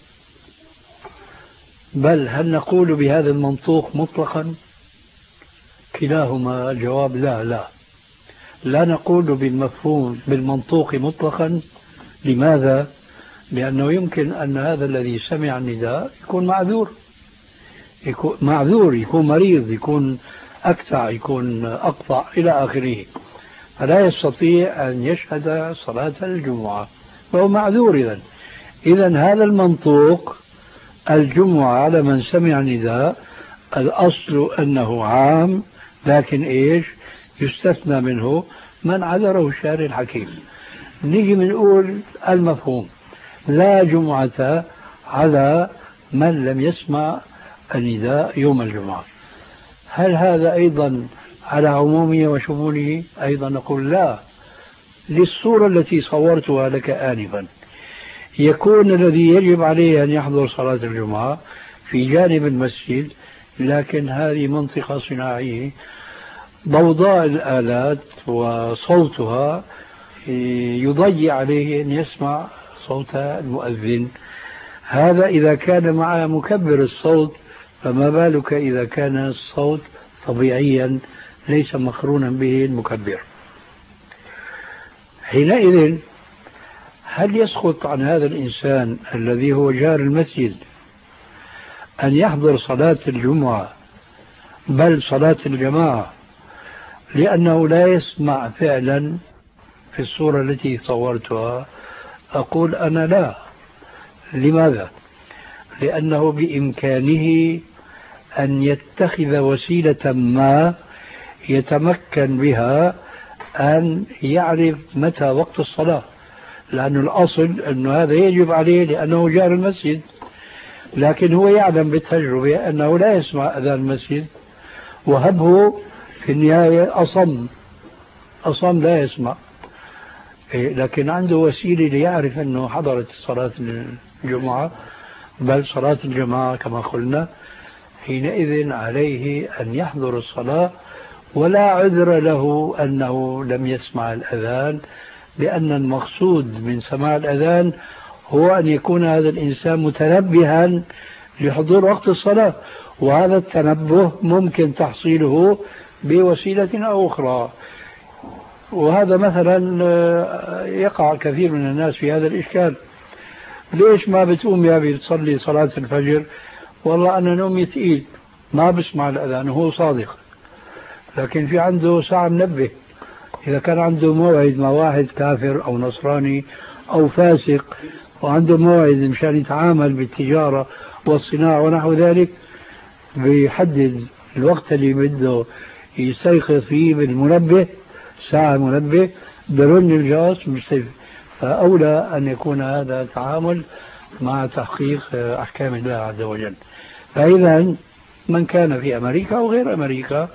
بل هل نقول بهذا المنطوق مطلقا؟ كلاهما الجواب لا لا لا نقول بالمفهوم بالمنطوق مطلقا. لماذا؟ لأنه يمكن أن هذا الذي سمع النداء يكون معذور، يكون معذور، يكون مريض، يكون أكتع، يكون أقطع إلى آخره، فلا يستطيع أن يشهد صلاة الجمعة، فهو معذور. إذن إذن هذا المنطوق الجمعة على من سمع النداء الأصل أنه عام، لكن إيش يستثنى منه من عذره الشارع الحكيم. نيجي بنقول المفهوم لا جمعة على من لم يسمع النداء يوم الجمعة، هل هذا أيضا على عمومه وشموله؟ أيضا نقول لا، للصورة التي صورتها لك آنفا. يكون الذي يجب عليه أن يحضر صلاة الجمعة في جانب المسجد، لكن هذه منطقة صناعية ضوضاء الآلات وصوتها يضيع عليه أن يسمع صوت المؤذن. هذا إذا كان مع مكبر الصوت، فما بالك إذا كان الصوت طبيعيا ليس مقرونا به المكبر. حينئذ هل يسقط عن هذا الإنسان الذي هو جار المسجد أن يحضر صلاة الجمعة بل صلاة الجماعة لأنه لا يسمع فعلا في الصورة التي صورتها؟ أقول أنا لا. لماذا؟ لأنه بإمكانه أن يتخذ وسيلة ما يتمكن بها أن يعرف متى وقت الصلاة، لأن الأصل أنه هذا يجب عليه لأنه جار المسجد، لكن هو يعلم بالتجربة أنه لا يسمع أذان المسجد، وهبه في النهاية أصم أصم لا يسمع، لكن عنده وسيلة ليعرف أنه حضرت صلاة الجمعة بل صلاة الجماعة كما قلنا. حينئذ عليه أن يحضر الصلاة ولا عذر له أنه لم يسمع الأذان، لأن المقصود من سماع الأذان هو أن يكون هذا الإنسان متنبها لحضور وقت الصلاة، وهذا التنبه ممكن تحصيله بوسيلة أو أخرى. وهذا مثلا يقع كثير من الناس في هذا الإشكال. ليش ما بتقوم يا أبي تصلي صلاة الفجر؟ والله أنا نومي ثقيل ما بسمع الأذان، وهو صادق، لكن في عنده ساعة منبه. إذا كان عنده موعد مع واحد كافر أو نصراني أو فاسق وعنده موعد مشان يتعامل بالتجارة والصناعة ونحو ذلك، بيحدد الوقت اللي بده يستيقظ فيه بالمنبه، ساعة منبه برن الجرس مستيقظ. فأولى أن يكون هذا تعامل مع تحقيق أحكام الله عز وجل. فإذا من كان في أمريكا أو غير أمريكا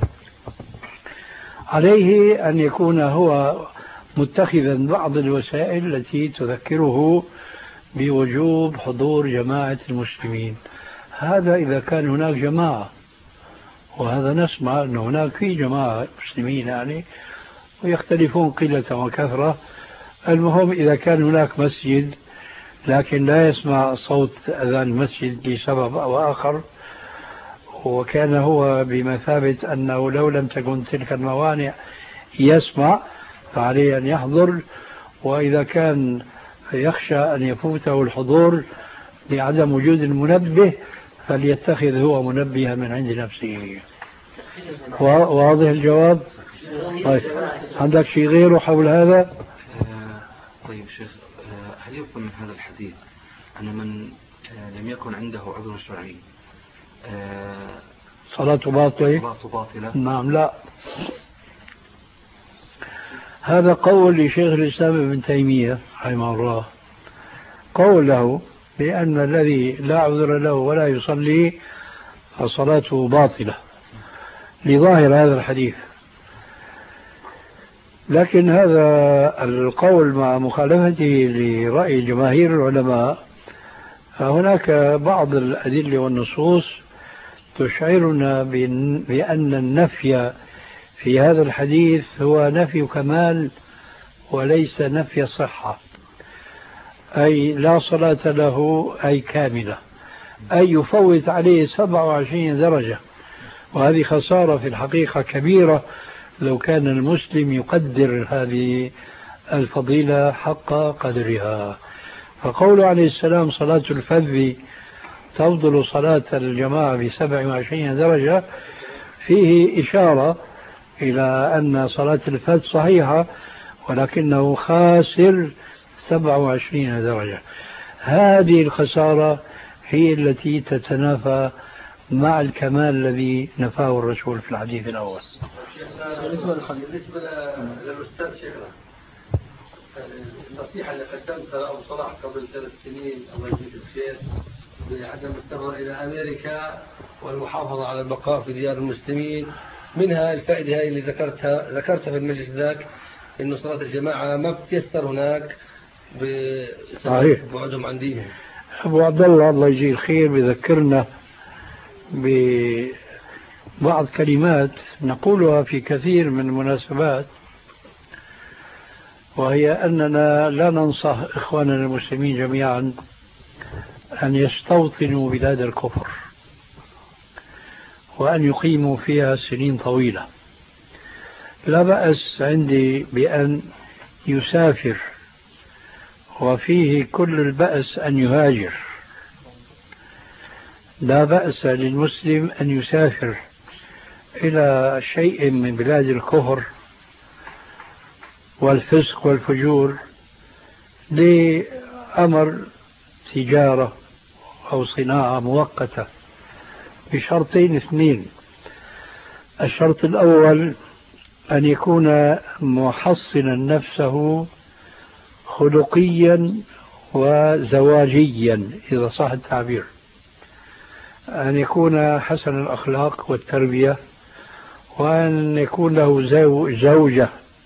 عليه أن يكون هو متخذا بعض الوسائل التي تذكره بوجوب حضور جماعة المسلمين. هذا إذا كان هناك جماعة، وهذا نسمع أن هناك في جماعة مسلمين يعني ويختلفون قلة وكثرة. المهم إذا كان هناك مسجد لكن لا يسمع صوت أذان المسجد لسبب أو آخر، وكان هو بمثابة أنه لو لم تكن تلك الموانع يسمع، فعليه أن يحضر. وإذا كان يخشى أن يفوته الحضور لعدم وجود المنبه فليتخذ هو منبها من عند نفسه. واضح الجواب؟ طيب، عندك شيء غيره حول هذا؟ طيب شيخ، هل يفهم من هذا الحديث أن من لم يكن عنده عذر شرعي صلاته باطلة؟ صلاته باطلة؟ نعم، لا. هذا قول لشيخ الإسلام ابن تيمية رحمه الله، قول له بأن الذي لا عذر له ولا يصلي فصلاته باطلة لظاهر هذا الحديث. لكن هذا القول مع مخالفته لرأي جماهير العلماء، هناك بعض الأدلة والنصوص تشعرنا بأن النفي في هذا الحديث هو نفي كمال وليس نفي صحة، أي لا صلاة له أي كاملة، أي يفوت عليه سبعة وعشرين درجة، وهذه خسارة في الحقيقة كبيرة لو كان المسلم يقدر هذه الفضيلة حق قدرها. فقول عليه السلام صلاة الفذ تفضل صلاة الجماعة بسبع وعشرين درجة فيه إشارة إلى أن صلاة الفذ صحيحة، ولكنه خاسر سبع وعشرين درجة. هذه الخسارة هي التي تتنافى مع الكمال الذي نفاه الرسول في الحديث الأول. بالنسبة للأستاذ شيخنا، النصيحة اللي قدمتها أبو صلاح قبل ثلاث سنين الله يجزيه الخير بعدم السفر إلى أمريكا والمحافظة على البقاء في ديار المسلمين، منها الفائدة هذه اللي ذكرتها ذكرتها في المجلس ذاك، إنه صلاة الجماعة ما بتيسر هناك بسبب بعدهم عن دينهم. أبو عبد الله الله يجزيه الخير بذكرنا ببعض كلمات نقولها في كثير من المناسبات، وهي أننا لا ننصح إخواننا المسلمين جميعا أن يستوطنوا بلاد الكفر وأن يقيموا فيها سنين طويلة. لا بأس عندي بأن يسافر، وفيه كل البأس أن يهاجر. لا بأس للمسلم أن يسافر إلى شيء من بلاد الكفر والفسق والفجور لأمر تجارة أو صناعة مؤقتة بشرطين اثنين. الشرط الأول أن يكون محصنا نفسه خلقيا وزواجيا إذا صح التعبير، أن يكون حسن الأخلاق والتربية، وأن يكون له زوجة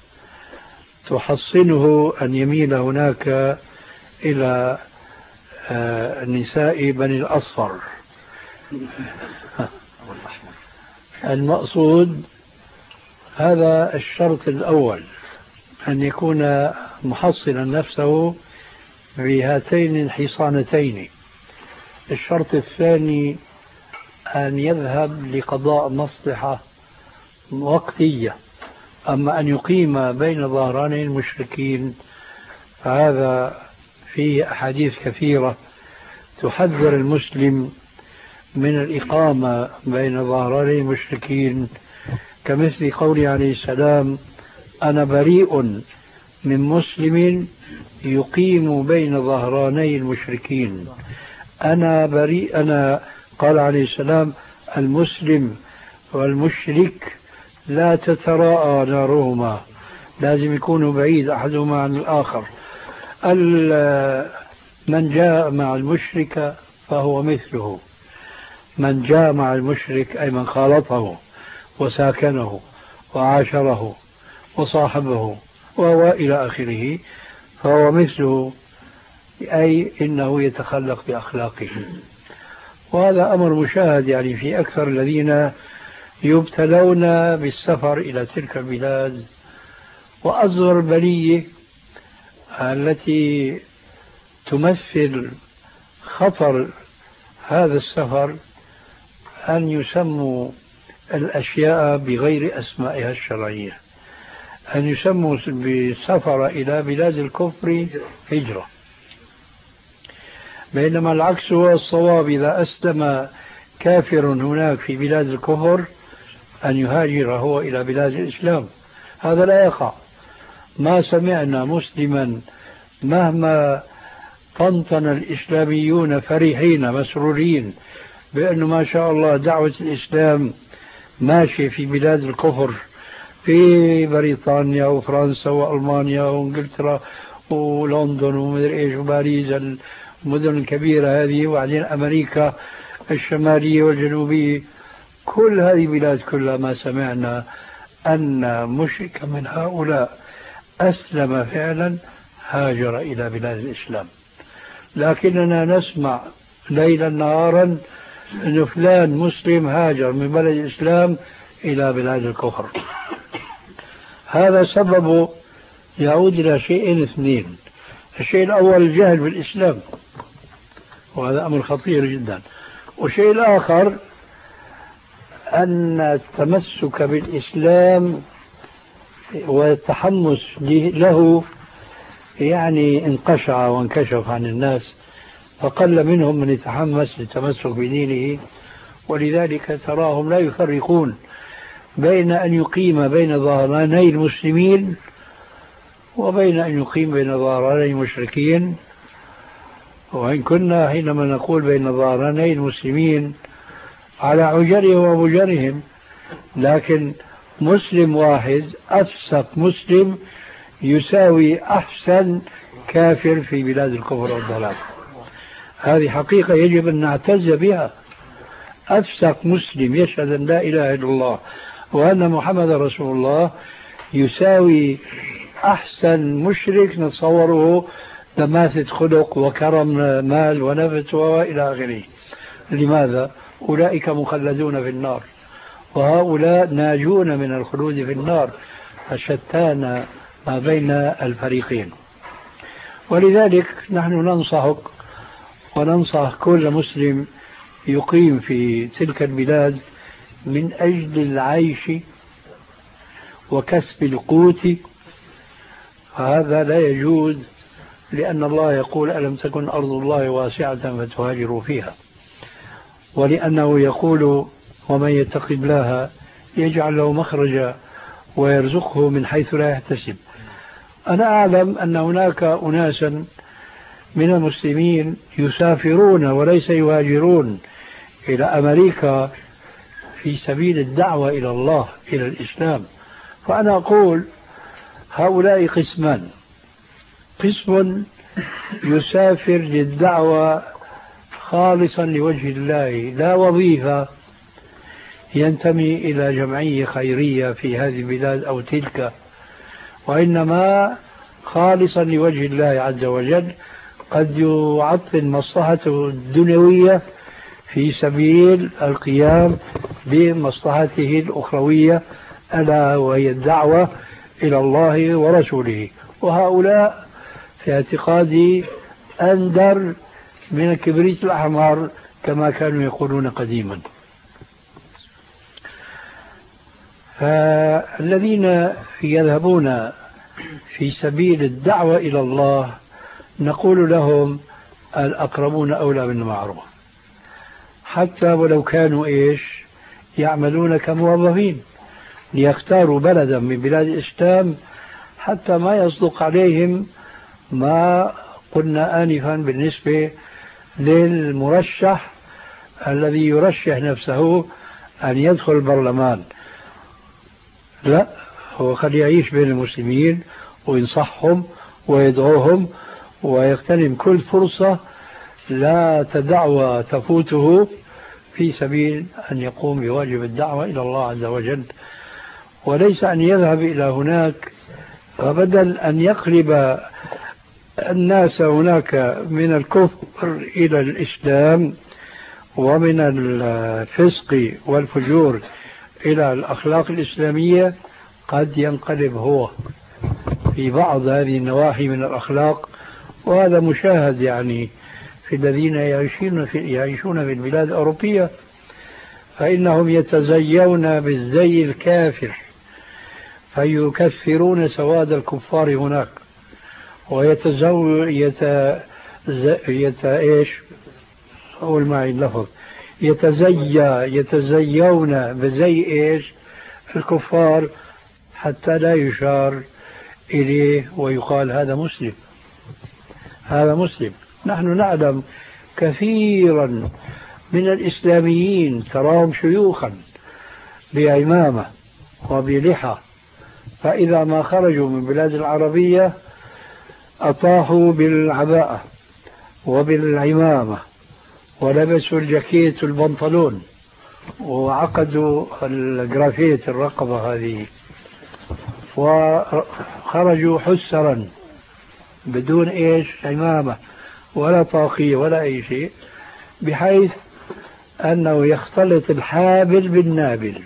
تحصنه أن يميل هناك إلى النساء بني الأصفر. المقصود هذا الشرط الأول، أن يكون محصنا نفسه بهاتين الحصانتين. الشرط الثاني أن يذهب لقضاء مصلحة وقتية، أما أن يقيم بين ظهراني المشركين فهذا فيه أحاديث كثيرة تحذر المسلم من الإقامة بين ظهراني المشركين، كمثل قوله عليه السلام: أنا بريء من مسلم يقيم بين ظهراني المشركين. أنا بريء أنا قال عليه السلام: المسلم والمشرك لا تتراءى نارهما، لازم يكونوا بعيد أحدهما عن الآخر. من جاء مع المشرك فهو مثله، من جاء مع المشرك أي من خالطه وساكنه وعاشره وصاحبه وهو إلى آخره فهو مثله، أي إنه يتخلق بأخلاقه. وهذا أمر مشاهد يعني في أكثر الذين يبتلون بالسفر إلى تلك البلاد. وأصغر بلية التي تمثل خطر هذا السفر أن يسموا الأشياء بغير أسمائها الشرعية، أن يسموا بالسفر إلى بلاد الكفر هجرة، بينما العكس هو الصواب. إذا أسلم كافر هناك في بلاد الكفر أن يهاجر هو إلى بلاد الإسلام. هذا لا يقع. ما سمعنا مسلما مهما طنطن الإسلاميون فرحين مسرورين بأنه ما شاء الله دعوة الإسلام ماشي في بلاد الكفر في بريطانيا وفرنسا وألمانيا وإنجلترا ولندن ومدري إيش وباريس المدن الكبيرة هذه، وبعدين أمريكا الشمالية والجنوبية، كل هذه بلاد كلها ما سمعنا أن مشرك من هؤلاء أسلم فعلا هاجر إلى بلاد الإسلام، لكننا نسمع ليلا نهارا أن فلان مسلم هاجر من بلد الإسلام إلى بلاد الكفر. هذا سببه يعود إلى شيئين اثنين. الشيء الأول الجهل بالإسلام، وهذا أمر خطير جدا. والشيء الآخر أن التمسك بالإسلام والتحمس له يعني انقشع وانكشف عن الناس، فقل منهم من يتحمس للتمسك بدينه، ولذلك تراهم لا يفرقون بين أن يقيم بين ظهراني المسلمين وبين أن يقيم بين ظهراني المشركين. وإن كنا حينما نقول بين ظهراني المسلمين على عجرهم ومجرهم، لكن مسلم واحد أفسق مسلم يساوي أحسن كافر في بلاد الكفر والضلال. هذه حقيقة يجب أن نعتز بها. أفسق مسلم يشهد أن لا إله إلا الله وأن محمد رسول الله يساوي أحسن مشرك نتصوره دماثة خلق وكرم مال ونفس وإلى آخره. لماذا؟ أولئك مخلدون في النار، وهؤلاء ناجون من الخلود في النار، فشتان ما بين الفريقين. ولذلك نحن ننصحك وننصح كل مسلم يقيم في تلك البلاد من أجل العيش وكسب القوت، فهذا لا يجوز، لأن الله يقول ألم تكن أرض الله واسعة فتهاجروا فيها، ولأنه يقول ومن يتق الله يجعل له مخرجا ويرزقه من حيث لا يحتسب. أنا أعلم أن هناك أناسا من المسلمين يسافرون وليس يهاجرون إلى أمريكا في سبيل الدعوة إلى الله إلى الإسلام. فأنا أقول هؤلاء قسمان: قسم يسافر للدعوة خالصا لوجه الله، لا وظيفة ينتمي إلى جمعية خيرية في هذه البلاد أو تلك، وإنما خالصا لوجه الله عز وجل، قد يعطل مصلحته الدنيوية في سبيل القيام بمصلحته الأخروية ألا وهي الدعوة إلى الله ورسوله. وهؤلاء في اعتقادي أندر من الكبريت الأحمر كما كانوا يقولون قديما. فالذين يذهبون في سبيل الدعوة إلى الله نقول لهم الأقربون أولى بالمعروف، حتى ولو كانوا إيش يعملون كموظفين، ليختاروا بلدا من بلاد الإسلام حتى ما يصدق عليهم ما قلنا آنفا بالنسبة للمرشح الذي يرشح نفسه أن يدخل البرلمان. لا، هو قد يعيش بين المسلمين وينصحهم ويدعوهم ويغتنم كل فرصة لا تدعوى تفوته في سبيل أن يقوم بواجب الدعوة إلى الله عز وجل، وليس أن يذهب إلى هناك فبدل أن يقلب الناس هناك من الكفر إلى الإسلام ومن الفسق والفجور إلى الأخلاق الإسلامية، قد ينقلب هو في بعض هذه النواحي من الأخلاق. وهذا مشاهد يعني في الذين يعيشون في, يعيشون في البلاد الأوروبية، فإنهم يتزيون بالزي الكافر فيكفرون سواد الكفار هناك، ويتزو يت... يت... إيش أقول معي اللفظ يتزي يتزيون بزي إيش الكفار حتى لا يشار إليه ويقال هذا مسلم هذا مسلم. نحن نعلم كثيرا من الإسلاميين تراهم شيوخا بعمامة وبلحى، فإذا ما خرجوا من بلاد العربية أطاحوا بالعباءة وبالعمامة ولبسوا الجاكيت والبنطلون وعقدوا الجرافيت الرقبة هذه. وخرجوا حسرا بدون إيش عمامة ولا طاقية ولا أي شيء، بحيث أنه يختلط الحابل بالنابل.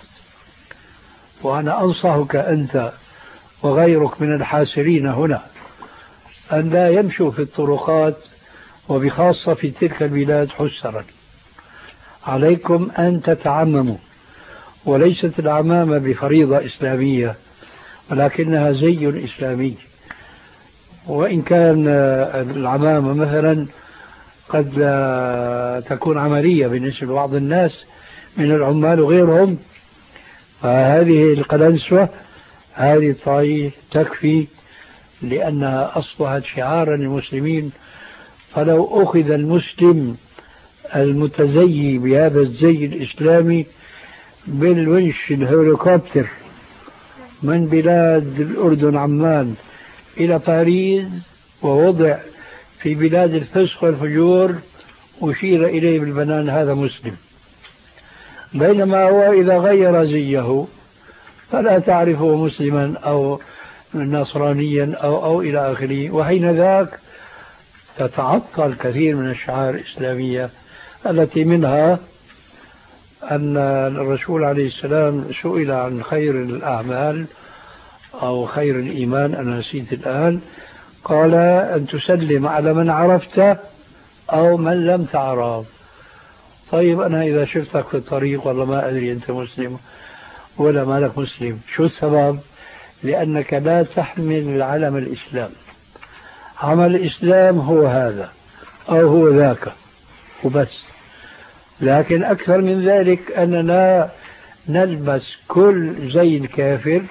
وأنا أنصحك أنت وغيرك من الحاسرين هنا أن لا يمشوا في الطرقات وبخاصة في تلك البلاد حسرا. عليكم أن تتعمموا، وليست العمامة بفريضة إسلامية ولكنها زي إسلامي. وإن كان العمامة مثلا قد تكون عملية بالنسبة لبعض الناس من العمال وغيرهم، فهذه القلنسوة هذه الطاقية تكفي، لأنها أصبحت شعارا للمسلمين. فلو أخذ المسلم المتزيي بهذا الزي الإسلامي بالونش الهليكوبتر من بلاد الأردن عمان إلى باريس ووضع في بلاد الفسق والفجور أشير إليه بالبنان هذا مسلم، بينما هو إذا غير زيه فلا تعرفه مسلما أو نصرانيا أو, أو إلى آخره. وحين ذاك تتعطل كثير من الشعائر الإسلامية التي منها أن الرسول عليه السلام سئل عن خير الأعمال أو خير الإيمان، أنا نسيت الآن، قال أن تسلم على من عرفت أو من لم تعرف. طيب أنا إذا شفتك في الطريق والله ما أدري أنت مسلم ولا مالك مسلم، شو السبب؟ لأنك لا تحمل علم الإسلام. عمل الإسلام هو هذا أو هو ذاك وبس. لكن أكثر من ذلك أننا نلبس كل زي الكافر،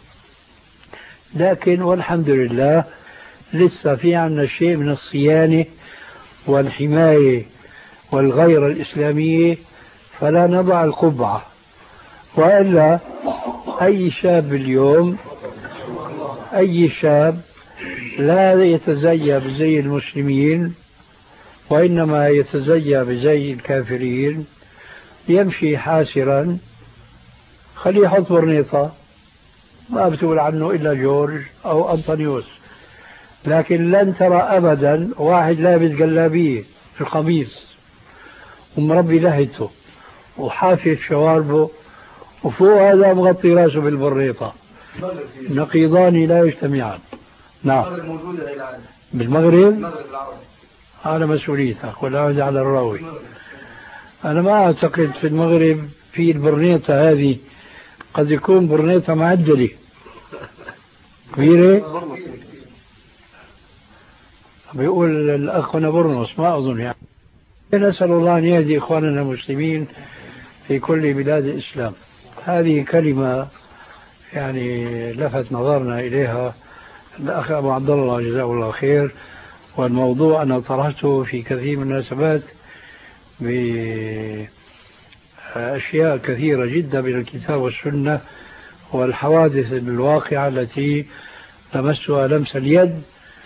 لكن والحمد لله لسه في عنا شيء من الصيانة والحماية والغيرة الإسلامية، فلا نضع القبعة. وإلا أي شاب اليوم أي شاب لا يتزيى بزي المسلمين وإنما يتزيى بزي الكافرين يمشي حاسرا، خليه يحط برنيطة ما بتقول عنه إلا جورج أو أنطونيوس، لكن لن ترى أبدا واحد لابس جلابية في القميص ومربي لحيته وحافظ شواربه وفوق هذا مغطي راسه بالبريطة، نقيضان لا يجتمعان. نعم بالمغرب على مسؤوليتك والعودة على الراوي. أنا ما أعتقد في المغرب في البرنيطة هذه، قد يكون برنيطة معدلة كبيرة، بيقول الأخ نبرنس ما أظن يعني. نسأل الله أن يهدي إخواننا المسلمين في كل بلاد الإسلام. هذه كلمة يعني لفت نظرنا إليها الأخ أبو عبد الله جزاه الله خير، والموضوع أنا طرحته في كثير من المناسبات بأشياء كثيرة جدا من الكتاب والسنة والحوادث الواقعة التي تمسها لمس اليد.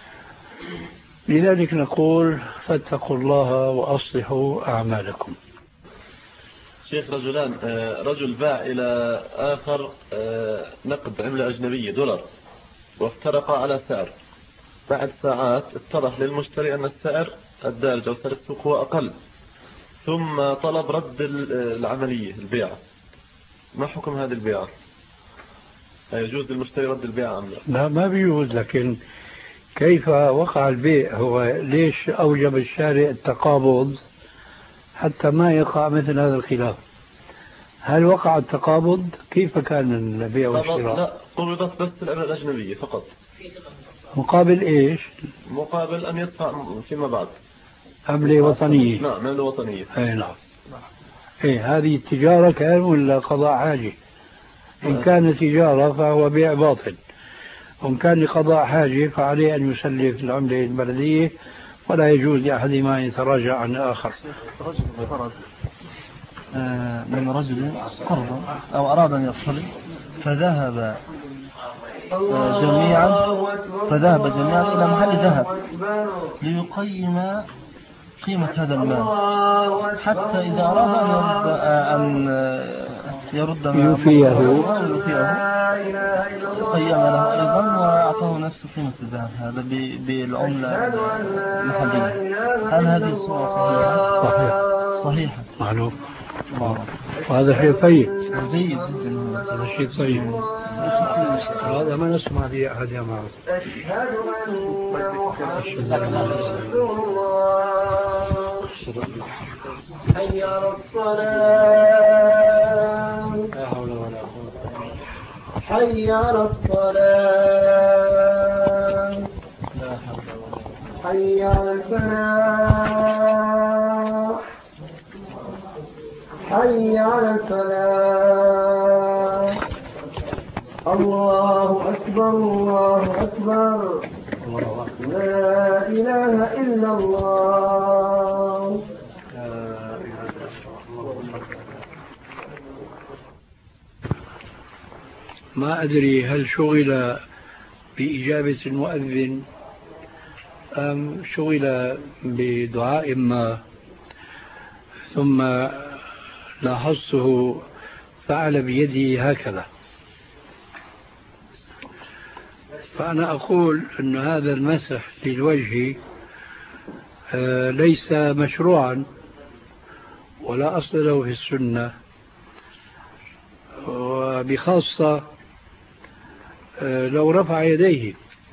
لذلك نقول فاتقوا الله وأصلحوا أعمالكم. شيخ رجلان، رجل باع إلى آخر نقد عملة أجنبية دولار وافترقا على سعر، بعد ساعات اتضح للمشتري أن السعر الدارج أو سعر السوق هو أقل، ثم طلب رد العملية البيعة. ما حكم هذه البيعة؟ يجوز للمشتري رد البيعة أم لا؟ لا ما بيجوز، لكن كيف وقع البيع؟ هو ليش أوجب الشارع التقابض حتى ما يقع مثل هذا الخلاف؟ هل وقع التقابض؟ كيف كان البيع والشراء؟ لا، قبضت بس العملة الأجنبية فقط. مقابل إيش؟ مقابل أن يدفع فيما بعد عملة وطنية. نعم عملة وطنية. أي نعم. إيه هذه التجارة كان ولا قضاء حاجة؟ إن كان تجارة فهو بيع باطل، وإن كان لقضاء حاجة فعليه أن يسلف العملة البلدية، ولا يجوز لأحدهما أن يتراجع عن الآخر. من رجل قرض أو أراد أن يقترض فذهب جميعا فذهب جميعا إلى محل ذهب ليقيم قيمة هذا المال، حتى إذا أراد أن يرد, أن يرد يوفيه إله إلا الله قيم له أيضا وأعطاه نفس قيمة الذهب هذا ب- بالعملة المحلية. هل هذه الصورة صحيحة؟ صحيح صحيحة. معلوم. وهذا شيء طيب جيد جدا. هذا شيء طيب. هذا ما نسمع به أحد يا معروف. أشهد أن محمدا رسول الله حي على الصلاة لا حول ولا قوة. حي على الصلاة لا حول ولا قوة. حي على الفلاح حي على الفلاح الله أكبر الله أكبر لا إله إلا الله. ما أدري هل شغل بإجابة المؤذن أم شغل بدعاء ما، ثم لاحظته فعل بيده هكذا. فأنا أقول أن هذا المسح للوجه ليس مشروعا ولا أصل له في السنة، وبخاصة لو رفع يديه،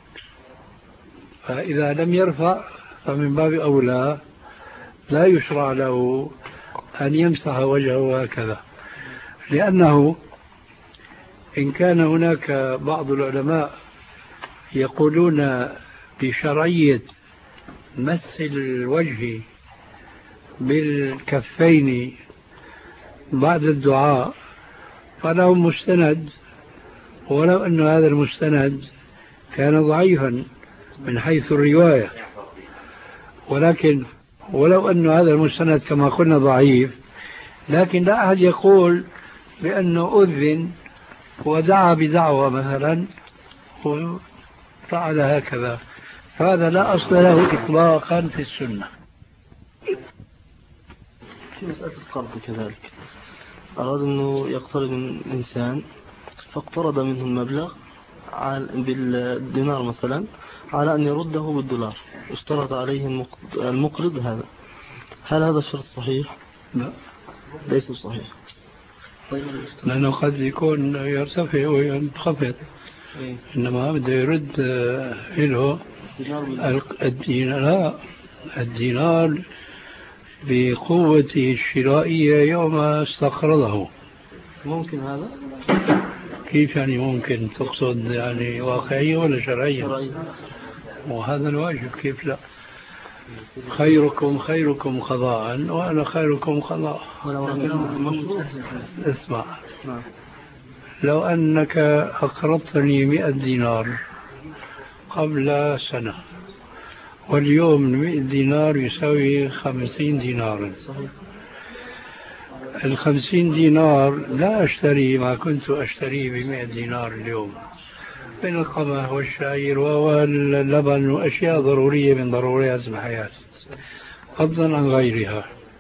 فإذا لم يرفع فمن باب أولى لا يشرع له أن يمسح وجهه هكذا، لأنه إن كان هناك بعض العلماء يقولون بشرعية مسح الوجه بالكفين بعد الدعاء فلهم مستند، ولو أن هذا المستند كان ضعيفا من حيث الرواية، ولكن ولو أن هذا المستند كما قلنا ضعيف، لكن لا أحد يقول بأنه أذن ودعا بدعوة مثلا وفعل هكذا، هذا لا أصل له إطلاقا في السنة. في مسألة القرض كذلك، أراد أنه يقترض من إنسان فاقترض منه المبلغ بالدينار مثلا على أن يرده بالدولار، اشترط عليه المقرض هذا، هل هذا الشرط صحيح؟ لا ليس صحيح، لأنه قد يكون يرتفع وينخفض، إنما بده يرد له الدينار. لا، الدينار بقوته الشرائية يوم استقرضه. ممكن هذا؟ كيف يعني ممكن؟ تقصد يعني واقعية ولا شرعية؟ شرعية. وهذا الواجب، كيف لا؟ خيركم خيركم قضاء وأنا خيركم قضاء. اسمع، لو أنك أقرضتني مئة دينار قبل سنة، واليوم مئة دينار يساوي خمسين دينارا، الخمسين دينار لا أشتري ما كنت أشتري بمئة دينار اليوم من القمح والشعير واللبن وأشياء ضرورية من ضروريات الحياة، فضلا عن غيرها.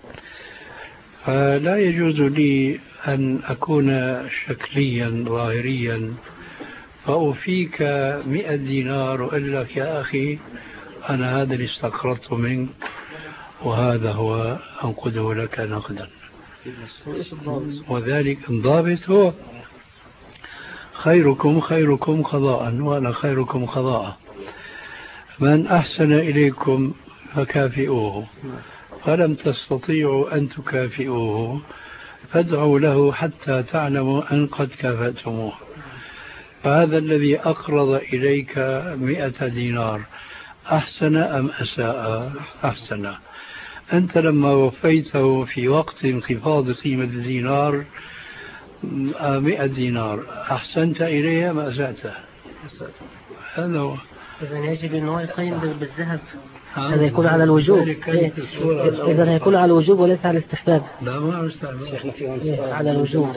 فلا يجوز لي أن أكون شكليا ظاهريا فأوفيك مئة دينار وأقول لك يا أخي أنا هذا اللي استقرضت منك وهذا هو أنقذه لك نقدا. وذلك الضابط هو خيركم خيركم قضاء وأنا خيركم قضاء، من أحسن إليكم فكافئوه، فلم تستطيعوا أن تكافئوه فادعوا له حتى تعلموا أن قد كافأتموه. فهذا الذي أقرض إليك مئة دينار أحسن أم أساء؟ أحسن. أنت لما وفيته في وقت انخفاض قيمة الدينار مئة دينار أحسنت إليه أم أسأته؟ هذا هو. إذا يجب أن هو يقيم بالذهب، هذا يكون على الوجوب. إذا يكون على الوجوب وليس على الاستحباب. لا ما على الاستحباب، على الوجوب.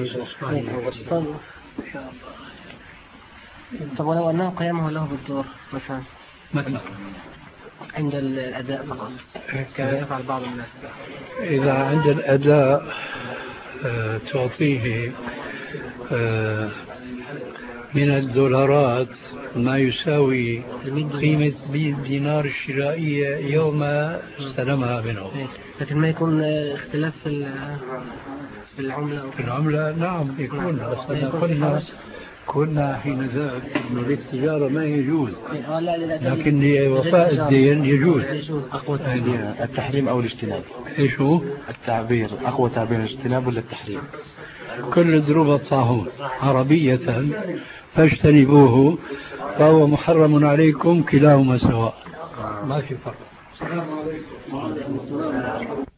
طب ولو أنه قيامه له بالدور مثلا مثلا عند الأداء فقط كما يفعل بعض الناس، إذا عند الأداء آه تعطيه آه من الدولارات ما يساوي قيمة الدينار الشرائية يوم استلمها منه. لكن ما يكون اختلاف في في العملة أو في العملة نعم يكون، بس أنا قلنا كنا حين ذاك إنه للتجارة ما يجوز، لكن لوفاء الدين يجوز. أقوى تعبير التحريم أو الاجتناب؟ إيش هو؟ التعبير أقوى تعبير الاجتناب ولا التحريم؟ كل ضروب الطاعون عربية فاجتنبوه فهو محرم عليكم كلاهما سواء، ما في فرق.